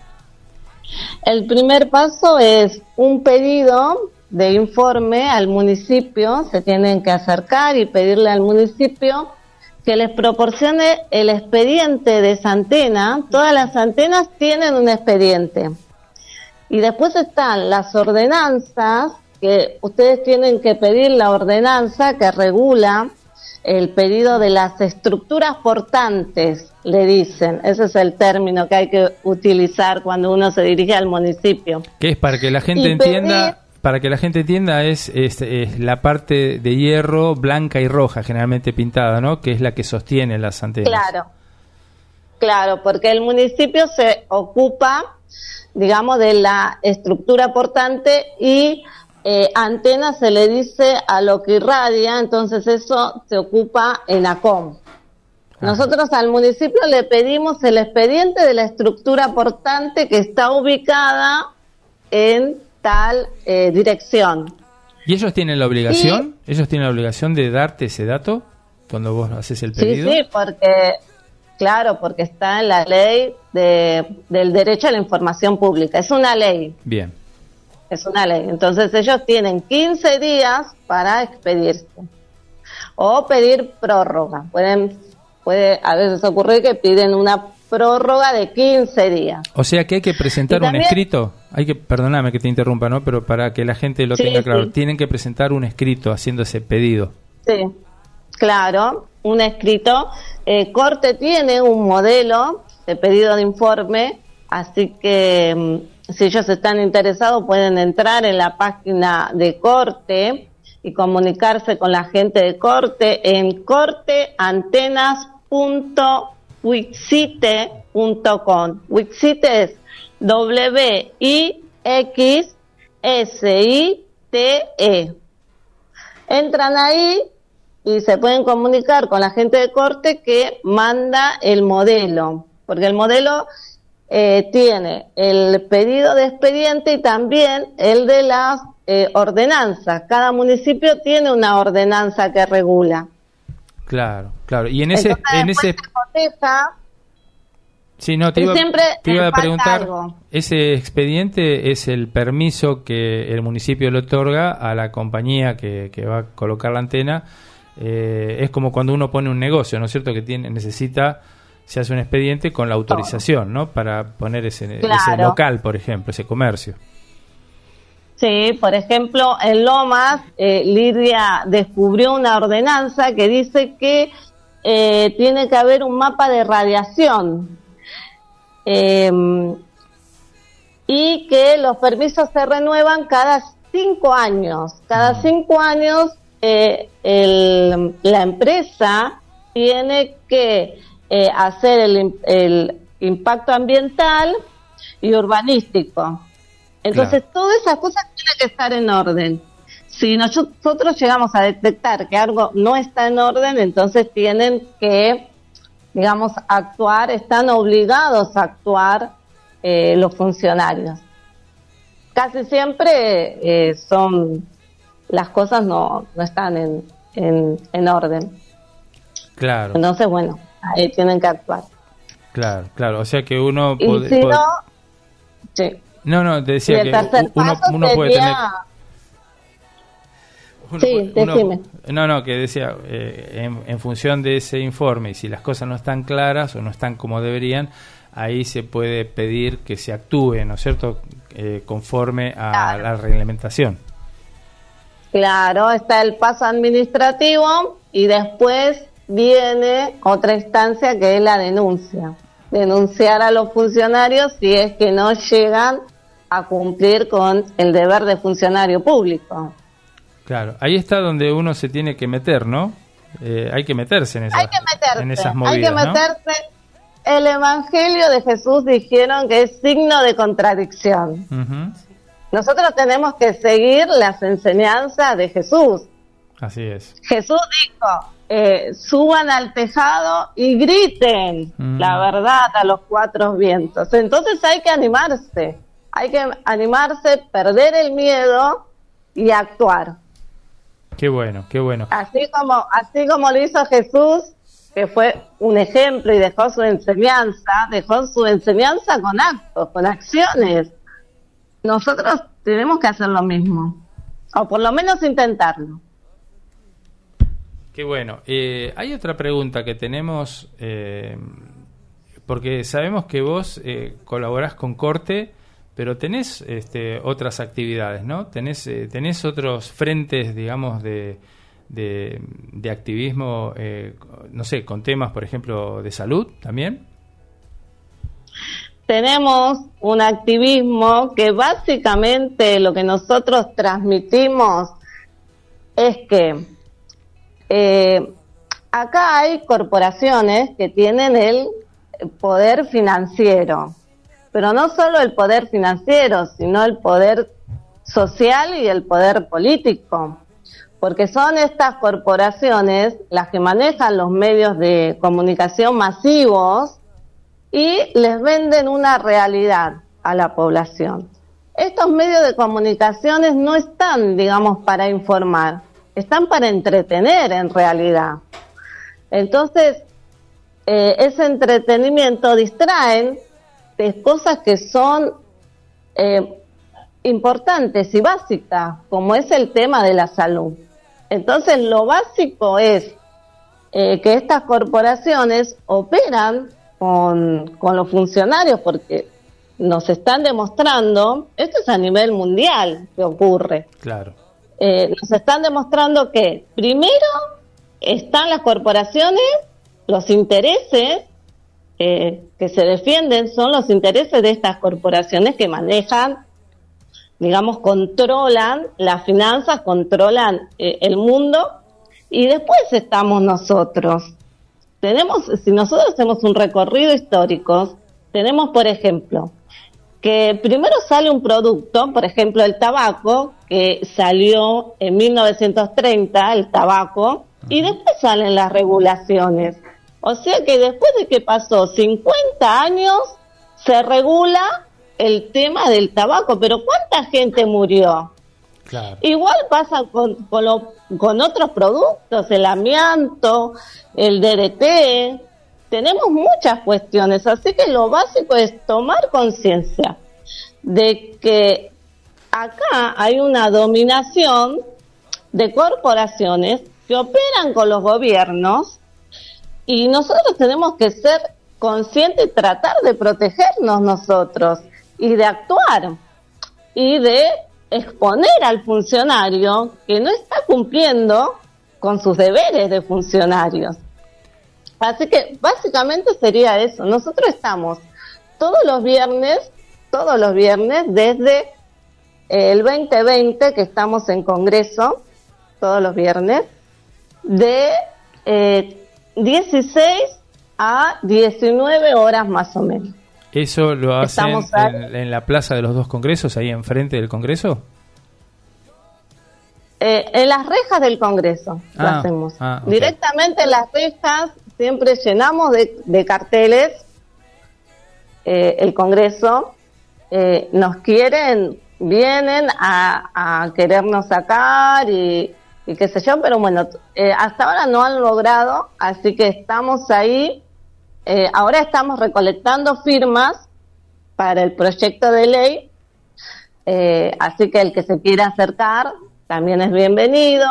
El primer paso es un pedido de informe al municipio. Se tienen que acercar y pedirle al municipio que les proporcione el expediente de esa antena. Todas las antenas tienen un expediente. Y después están las ordenanzas, que ustedes tienen que pedir la ordenanza que regula el pedido de las estructuras portantes, le dicen. Ese es el término que hay que utilizar cuando uno se dirige al municipio. Que es para que la gente Y entienda... pedir... Para que la gente entienda, es, es, es la parte de hierro blanca y roja, generalmente pintada, ¿no? Que es la que sostiene las antenas. Claro, claro, porque el municipio se ocupa, digamos, de la estructura portante y eh, antena se le dice a lo que irradia, entonces eso se ocupa en ACOM. Ah. Nosotros al municipio le pedimos el expediente de la estructura portante que está ubicada en tal eh, dirección. ¿Y ellos tienen la obligación? Y, ¿Ellos tienen la obligación de darte ese dato cuando vos haces el pedido? Sí, sí, porque, claro, porque está en la ley de, del derecho a la información pública. Es una ley. Bien. Es una ley. Entonces ellos tienen quince días para expedirse. O pedir prórroga. Pueden, puede a veces ocurrir que piden una prórroga de quince días. O sea que hay que presentar también, un escrito, hay que, perdóname que te interrumpa, ¿no? Pero para que la gente lo sí, tenga claro, sí. Tienen que presentar un escrito haciendo ese pedido. Sí, claro, un escrito. Eh, Corte tiene un modelo de pedido de informe, así que um, si ellos están interesados pueden entrar en la página de Corte y comunicarse con la gente de Corte en corteantenas punto wixite punto com. Wixite es W I X S I T E. Entran ahí y se pueden comunicar con la gente de Corte que manda el modelo, porque el modelo eh, tiene el pedido de expediente y también el de las eh, ordenanzas. Cada municipio tiene una ordenanza que regula. Claro, claro. Y en ese... Entonces, en ese se coteja, sí, no, te y iba, siempre te iba a falta preguntar, algo. ese expediente es el permiso que el municipio le otorga a la compañía que, que va a colocar la antena. Eh, es como cuando uno pone un negocio, ¿no es cierto? Que tiene necesita, se hace un expediente con la autorización, ¿no? Para poner ese, Claro. ese local, por ejemplo, ese comercio. Sí, por ejemplo, en Lomas, eh, Lidia descubrió una ordenanza que dice que eh, tiene que haber un mapa de radiación eh, y que los permisos se renuevan cada cinco años. Cada cinco años eh, el, la empresa tiene que eh, hacer el, el impacto ambiental y urbanístico. Entonces, Claro. todas esas cosas tienen que estar en orden. Si nosotros llegamos a detectar que algo no está en orden, entonces tienen que, digamos, actuar, están obligados a actuar eh, los funcionarios. Casi siempre eh, son, las cosas no, no están en, en, en orden. Claro, Entonces, bueno, ahí tienen que actuar. claro, claro. O sea que uno... Y pod- si pod- no, sí. No, no, te Y decía el que tercer uno, paso uno puede tener... sería... Uno Sí, puede- uno- decime. no, no, que decía, eh, en, en función de ese informe, y si las cosas no están claras o no están como deberían, ahí se puede pedir que se actúe, ¿no es cierto?, eh, conforme a Claro. la reglamentación. Claro, está el paso administrativo y después viene otra instancia que es la denuncia. Denunciar a los funcionarios si es que no llegan a cumplir con el deber de funcionario público. Claro, ahí está donde uno se tiene que meter, ¿no? Eh, hay que meterse en esas, Hay que meterse, en esas hay movidas, que ¿no? meterse. El Evangelio de Jesús dijeron que es signo de contradicción. Ujú. Nosotros tenemos que seguir las enseñanzas de Jesús. Así es. Jesús dijo, eh, suban al tejado y griten Mm. la verdad a los cuatro vientos. Entonces hay que animarse, hay que animarse, perder el miedo y actuar. Qué bueno, qué bueno. Así como, así como lo hizo Jesús, que fue un ejemplo y dejó su enseñanza, dejó su enseñanza con actos, con acciones. Nosotros tenemos que hacer lo mismo, o por lo menos intentarlo. Qué bueno. Eh, hay otra pregunta que tenemos, eh, porque sabemos que vos eh, colaborás con Corte, pero tenés este, otras actividades, ¿no? Tenés, eh, tenés otros frentes, digamos, de, de, de activismo, eh, no sé, con temas, por ejemplo, de salud también. Tenemos un activismo que básicamente lo que nosotros transmitimos es que eh, acá hay corporaciones que tienen el poder financiero, pero no solo el poder financiero, sino el poder social y el poder político, porque son estas corporaciones las que manejan los medios de comunicación masivos y les venden una realidad a la población. Estos medios de comunicaciones no están, digamos, para informar, están para entretener en realidad. Entonces, eh, ese entretenimiento distraen de cosas que son eh, importantes y básicas, como es el tema de la salud. Entonces, lo básico es eh, que estas corporaciones operan con, con los funcionarios, porque nos están demostrando, esto es a nivel mundial que ocurre, Claro. eh, nos están demostrando que primero están las corporaciones, los intereses eh, que se defienden son los intereses de estas corporaciones que manejan, digamos, controlan las finanzas, controlan eh, el mundo, y después estamos nosotros. Tenemos, si nosotros hacemos un recorrido histórico, tenemos, por ejemplo, que primero sale un producto, por ejemplo, el tabaco, que salió en mil novecientos treinta, el tabaco, y después salen las regulaciones. O sea que después de que pasó cincuenta años, se regula el tema del tabaco, pero ¿cuánta gente murió? Claro. Igual pasa con, con, lo, con otros productos, el amianto, el D D T, tenemos muchas cuestiones, así que lo básico es tomar conciencia de que acá hay una dominación de corporaciones que operan con los gobiernos y nosotros tenemos que ser conscientes y tratar de protegernos nosotros y de actuar y de exponer al funcionario que no está cumpliendo con sus deberes de funcionarios. Así que básicamente sería eso. Nosotros estamos todos los viernes, todos los viernes desde el veinte veinte que estamos en Congreso, todos los viernes, de eh, dieciséis a diecinueve horas más o menos. ¿Eso lo hacen Estamos en, en la Plaza de los Dos Congresos, ahí enfrente del Congreso? Eh, en las rejas del Congreso lo Ah, hacemos. ah, ok. Directamente en las rejas siempre llenamos de, de carteles eh, el Congreso. Eh, nos quieren, vienen a, a querernos sacar y, y qué sé yo, pero bueno, eh, hasta ahora no han logrado, así que estamos ahí. Eh, ahora estamos recolectando firmas para el proyecto de ley, eh, así que el que se quiera acercar también es bienvenido.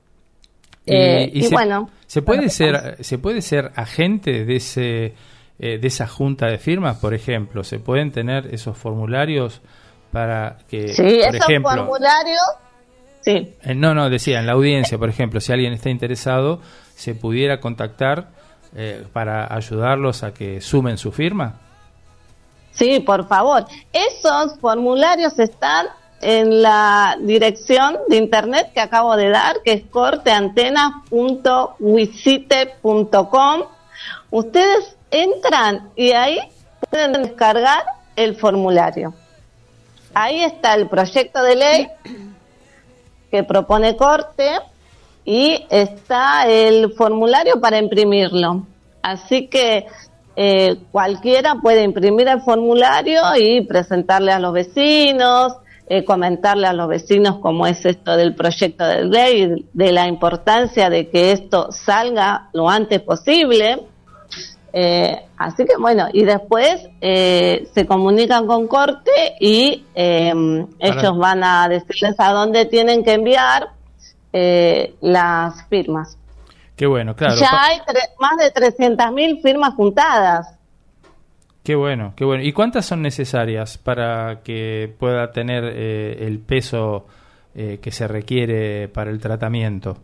Eh, y, y se, bueno, se puede bueno, ser se puede ser agente de ese eh, de esa junta de firmas, por ejemplo. Se pueden tener esos formularios para que, sí, por esos ejemplo, formularios, sí. eh, no no decía en la audiencia, por ejemplo, si alguien está interesado, se pudiera contactar eh, para ayudarlos a que sumen su firma. Sí, por favor. Esos formularios están en la dirección de internet que acabo de dar, que es corteantenas punto wisite punto com. Ustedes entran y ahí pueden descargar el formulario. Ahí está el proyecto de ley que propone Corte y está el formulario para imprimirlo. Así que eh, cualquiera puede imprimir el formulario y presentarle a los vecinos, Eh, comentarle a los vecinos cómo es esto del proyecto de ley, de la importancia de que esto salga lo antes posible. Eh, así que bueno, y después eh, se comunican con Corte y eh, ellos van a decirles a dónde tienen que enviar eh, las firmas. Qué bueno, claro. Ya hay tre- más de trescientas mil firmas juntadas. Qué bueno, qué bueno. ¿Y cuántas son necesarias para que pueda tener eh, el peso eh, que se requiere para el tratamiento?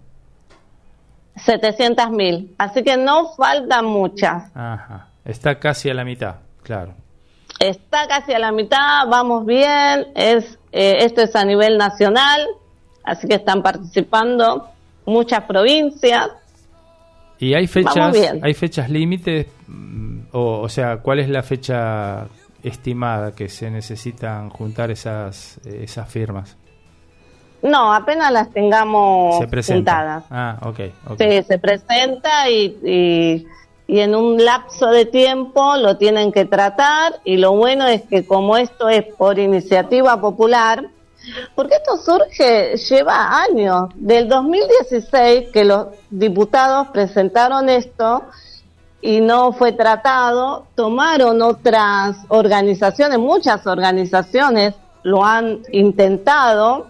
setecientas mil. Así que no faltan muchas. Ajá. Está casi a la mitad, claro. Está casi a la mitad, vamos bien. Es eh, esto es a nivel nacional, así que están participando muchas provincias. ¿Y hay Vamos fechas, bien. hay fechas límites? O, o sea, ¿cuál es la fecha estimada que se necesitan juntar esas esas firmas? No, apenas las tengamos Se presenta. juntadas. Ah, ok. ok. Sí, se presenta y, y, y en un lapso de tiempo lo tienen que tratar, y lo bueno es que como esto es por iniciativa popular, porque esto surge, lleva años, del dos mil dieciséis que los diputados presentaron esto y no fue tratado, tomaron otras organizaciones, muchas organizaciones lo han intentado,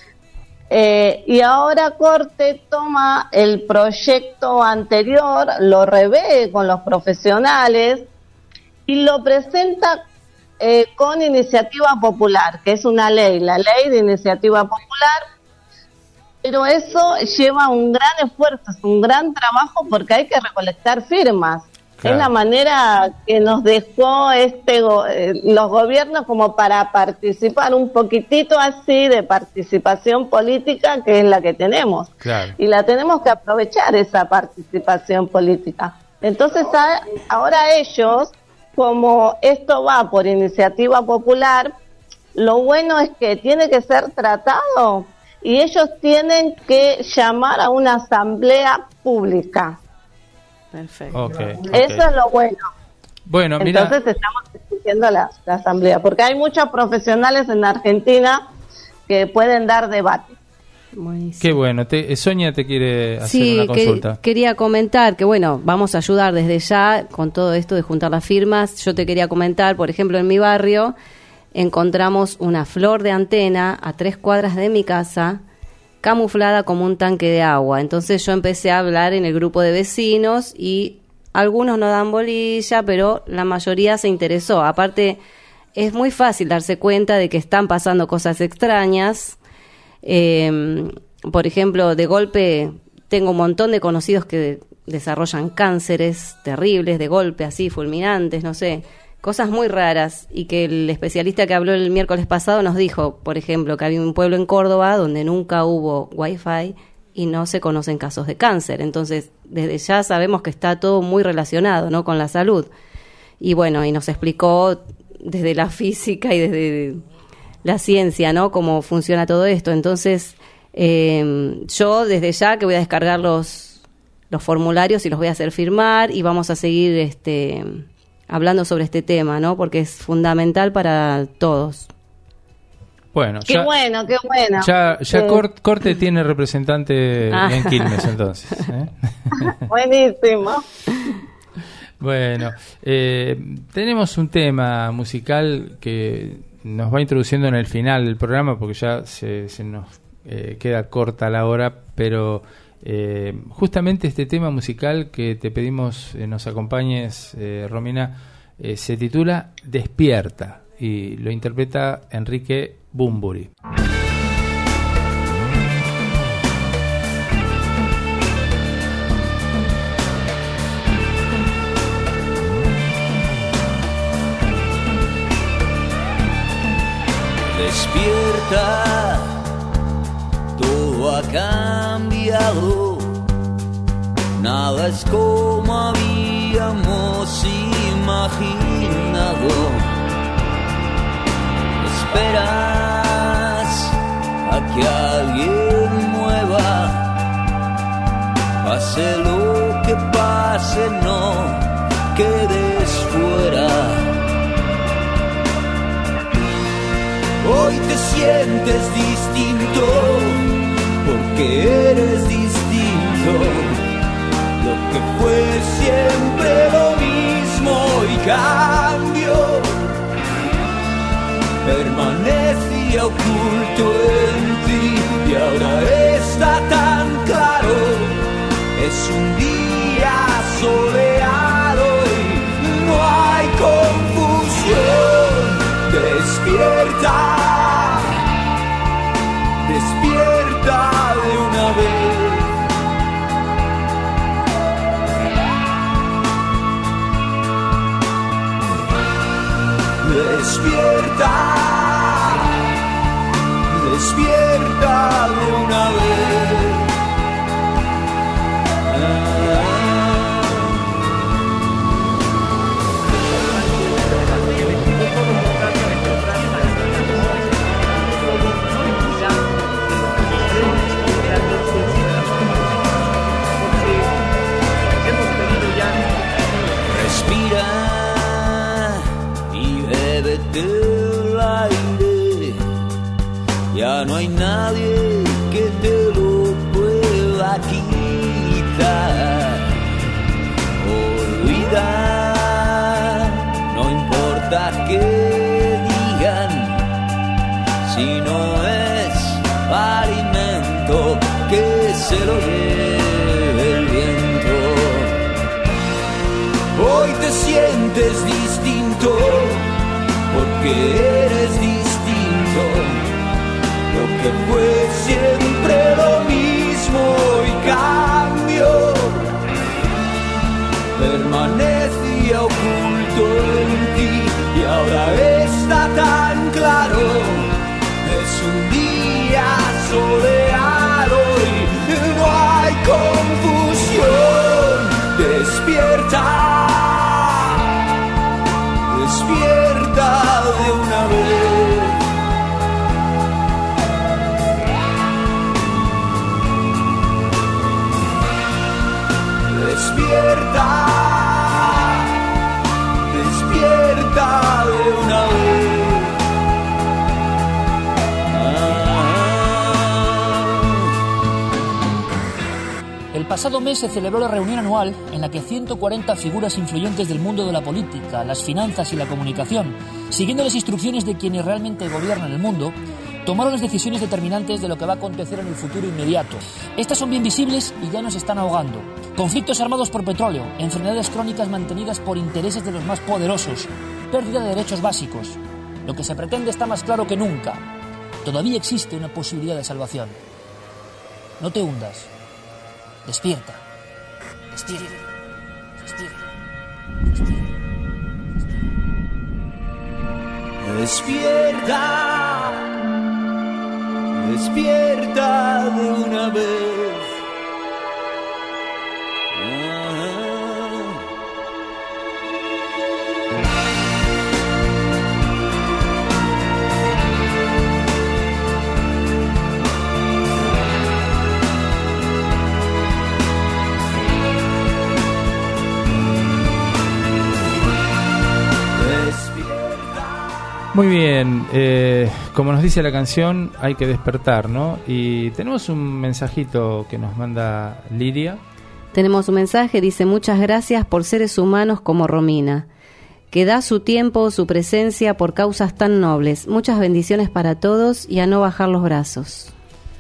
eh, y ahora Corte toma el proyecto anterior, lo revé con los profesionales y lo presenta eh, con iniciativa popular, que es una ley, la ley de iniciativa popular. Pero eso lleva un gran esfuerzo, es un gran trabajo porque hay que recolectar firmas. Claro. Es la manera que nos dejó este go- eh, los gobiernos como para participar un poquitito así de participación política, que es la que tenemos. Claro. Y la tenemos que aprovechar, esa participación política. Entonces a- ahora ellos, como esto va por iniciativa popular, lo bueno es que tiene que ser tratado y ellos tienen que llamar a una asamblea pública. Perfecto. Okay, ok. Eso es lo bueno. Bueno, mira, Entonces estamos exigiendo la, la asamblea, porque hay muchos profesionales en Argentina que pueden dar debate. Buenísimo. Qué bueno. Te, Sonia te quiere hacer Sí, una consulta. que, quería comentar que, bueno, vamos a ayudar desde ya con todo esto de juntar las firmas. Yo te quería comentar, por ejemplo, en mi barrio encontramos una flor de antena a tres cuadras de mi casa, camuflada como un tanque de agua. Entonces yo empecé a hablar en el grupo de vecinos y algunos no dan bolilla, pero la mayoría se interesó. Aparte, es muy fácil darse cuenta de que están pasando cosas extrañas. Eh, por ejemplo, de golpe tengo un montón de conocidos que desarrollan cánceres terribles, de golpe, así, fulminantes, no sé, cosas muy raras, y que el especialista que habló el miércoles pasado nos dijo, por ejemplo, que había un pueblo en Córdoba donde nunca hubo wifi y no se conocen casos de cáncer. Entonces, desde ya sabemos que está todo muy relacionado, ¿no?, con la salud. Y bueno, y nos explicó desde la física y desde la ciencia, ¿no?, cómo funciona todo esto. Entonces, eh, yo desde ya que voy a descargar los, los formularios y los voy a hacer firmar, y vamos a seguir este, hablando sobre este tema, ¿no?, porque es fundamental para todos. Bueno, Qué ya, bueno, qué bueno. ya, ya Eh, Cor- Corte tiene representante Ah. en Quilmes, entonces. ¿eh? Buenísimo. Bueno, eh, tenemos un tema musical que nos va introduciendo en el final del programa, porque ya se, se nos eh, queda corta la hora, pero eh, justamente este tema musical que te pedimos eh, nos acompañes, eh, Romina, eh, se titula Despierta y lo interpreta Enrique Bunbury. Despierta, todo ha cambiado, nada es como habíamos imaginado. Esperas a que alguien mueva, pase lo que pase, no quedes fuera. Hoy te sientes distinto, porque eres distinto. Lo que fue siempre lo mismo y cambió, permanecía oculto en ti y ahora está tan claro. Es un día soleado y no hay confusión. Despierta, despierta de una vez. Despierta, despierta de una vez. Respira y bébete el aire. Ya no hay nadie que te lo pueda quitar. Olvida, no importa qué digan, si no es alimento que se lo lleve el viento. Hoy te sientes distinto, porque eres distinto. Lo que fue siempre lo mismo y cambió, permanecía oculto en ti y ahora está tan claro. Es un día soleado y no hay confusión. Despierta, despierta de una vez. Despierta, despierta de una vez. pasado mes se celebró la reunión anual en la que ciento cuarenta figuras influyentes del mundo de la política, las finanzas y la comunicación, siguiendo las instrucciones de quienes realmente gobiernan el mundo, tomaron las decisiones determinantes de lo que va a acontecer en el futuro inmediato. Estas son bien visibles y ya nos están ahogando. Conflictos armados por petróleo, enfermedades crónicas mantenidas por intereses de los más poderosos, pérdida de derechos básicos. Lo que se pretende está más claro que nunca. Todavía existe una posibilidad de salvación. No te hundas. Despierta. Despierta. Despierta. Despierta. Despierta de una vez. Muy bien, eh, como nos dice la canción, hay que despertar, ¿no? Y tenemos un mensajito que nos manda Lidia. Tenemos un mensaje, dice: muchas gracias por seres humanos como Romina, que da su tiempo, su presencia por causas tan nobles. Muchas bendiciones para todos y a no bajar los brazos.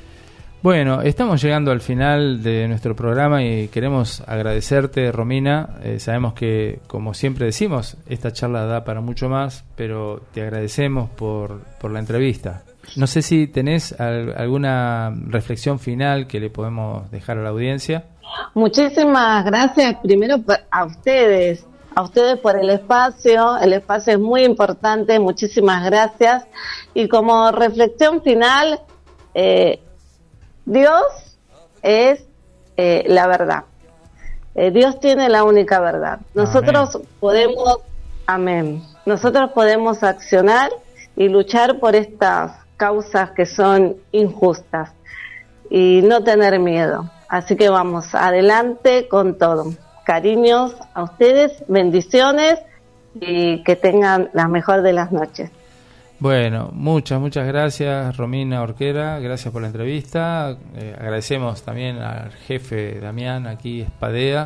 Bueno, estamos llegando al final de nuestro programa y queremos agradecerte, Romina. Eh, sabemos que, como siempre decimos, esta charla da para mucho más, pero te agradecemos por, por la entrevista. No sé si tenés al, alguna reflexión final que le podemos dejar a la audiencia. Muchísimas gracias primero a ustedes, a ustedes por el espacio. El espacio es muy importante, muchísimas gracias. Y como reflexión final, eh, Dios es eh, la verdad. Eh, Dios tiene la única verdad. Nosotros amén. podemos, amén, nosotros podemos accionar y luchar por estas causas que son injustas y no tener miedo. Así que vamos adelante con todo. Cariños a ustedes, bendiciones y que tengan la mejor de las noches. Bueno, muchas, muchas gracias, Romina Orquera, gracias por la entrevista. Eh, agradecemos también al jefe Damián, aquí Espadea,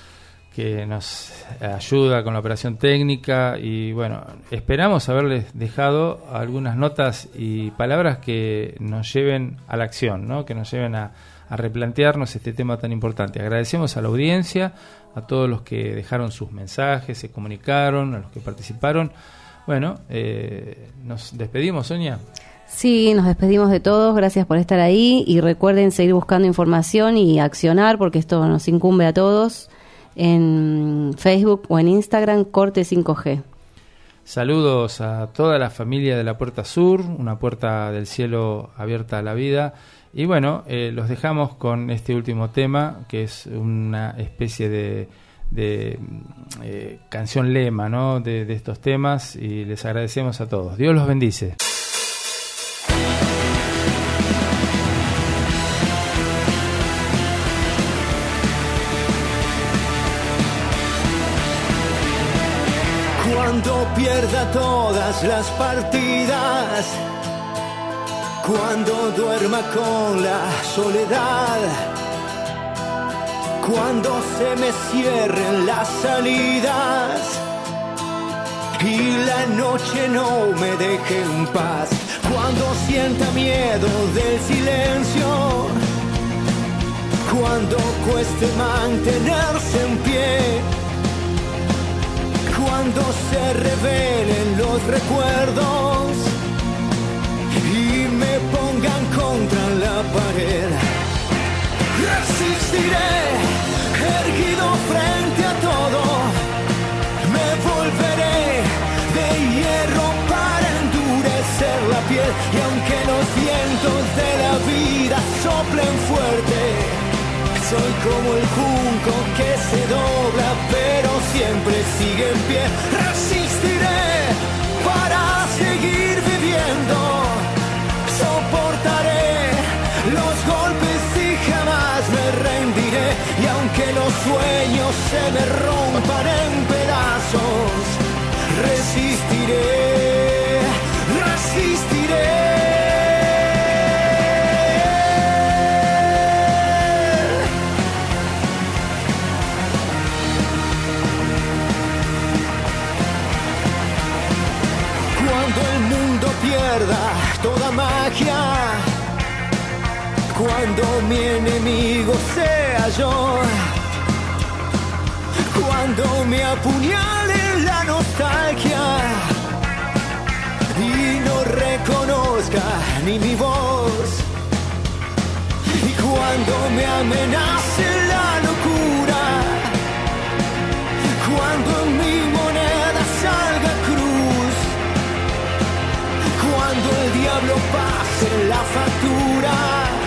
que nos ayuda con la operación técnica y bueno, esperamos haberles dejado algunas notas y palabras que nos lleven a la acción, ¿no? Que nos lleven a, a replantearnos este tema tan importante. Agradecemos a la audiencia, a todos los que dejaron sus mensajes, se comunicaron, a los que participaron. Bueno, eh, nos despedimos, Sonia. Sí, nos despedimos de todos, gracias por estar ahí y recuerden seguir buscando información y accionar porque esto nos incumbe a todos en Facebook o en Instagram, Corte cinco G. Saludos a toda la familia de la Puerta Sur, una puerta del cielo abierta a la vida. Y bueno, eh, los dejamos con este último tema que es una especie de... de eh, canción lema, ¿no? de, de estos temas y les agradecemos a todos. Dios los bendice. Cuando pierda todas las partidas, cuando duerma con la soledad, cuando se me cierren las salidas y la noche no me deje en paz, cuando sienta miedo del silencio, cuando cueste mantenerse en pie, cuando se revelen los recuerdos y me pongan contra la pared, resistiré. Erguido frente a todo, me volveré de hierro para endurecer la piel. Y aunque los vientos de la vida soplen fuerte, soy como el junco que se dobla pero siempre sigue en pie. Resistiré para seguir viviendo, soportaré los golpes y jamás me rendiré. Y aunque los sueños se me rompan en pedazos, resistiré, resistiré. pierda toda magia, cuando mi enemigo sea yo, cuando me apuñale la nostalgia y no reconozca ni mi voz, y cuando me amenace la locura, cuando en mi moneda salga cruz, cuando el diablo pase la factura,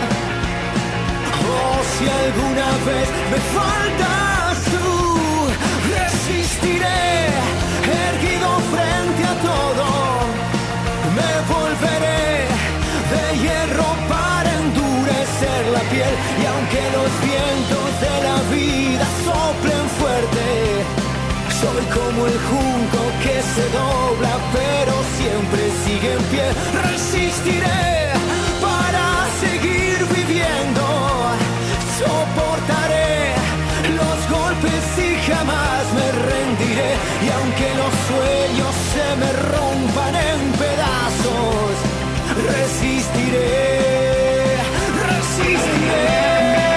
o si alguna vez me faltas tú, resistiré erguido frente a todo, me volveré de hierro para endurecer la piel, y aunque los vientos de la vida soplen fuerte, soy como el junco que se dobla pero siempre sigue en pie. Resistiré para seguir viviendo, soportaré los golpes y jamás me rendiré, y aunque los sueños se me rompan en pedazos, resistiré, resistiré.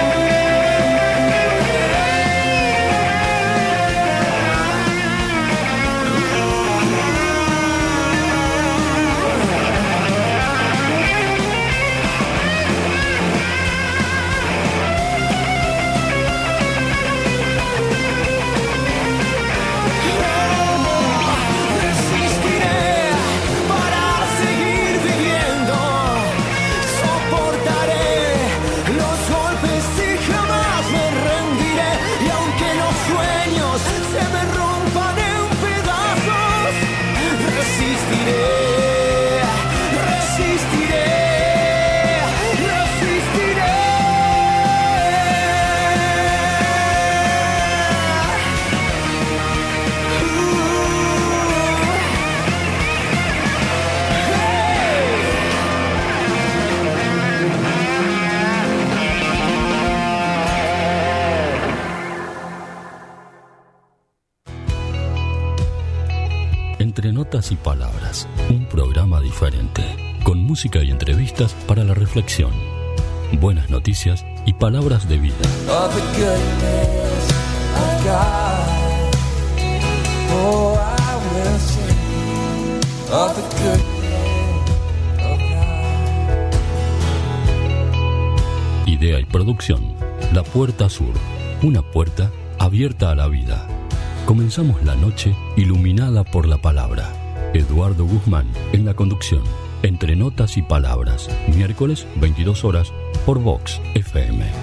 Entre notas y palabras, un programa diferente, con música y entrevistas para la reflexión, buenas noticias y palabras de vida. Of the goodness of God, oh, I will sing of the goodness of God. Idea y producción, La Puerta Sur, una puerta abierta a la vida. Comenzamos la noche iluminada por la palabra. Eduardo Guzmán en la conducción. Entre notas y palabras. Miércoles, veintidós horas, por Vox F M.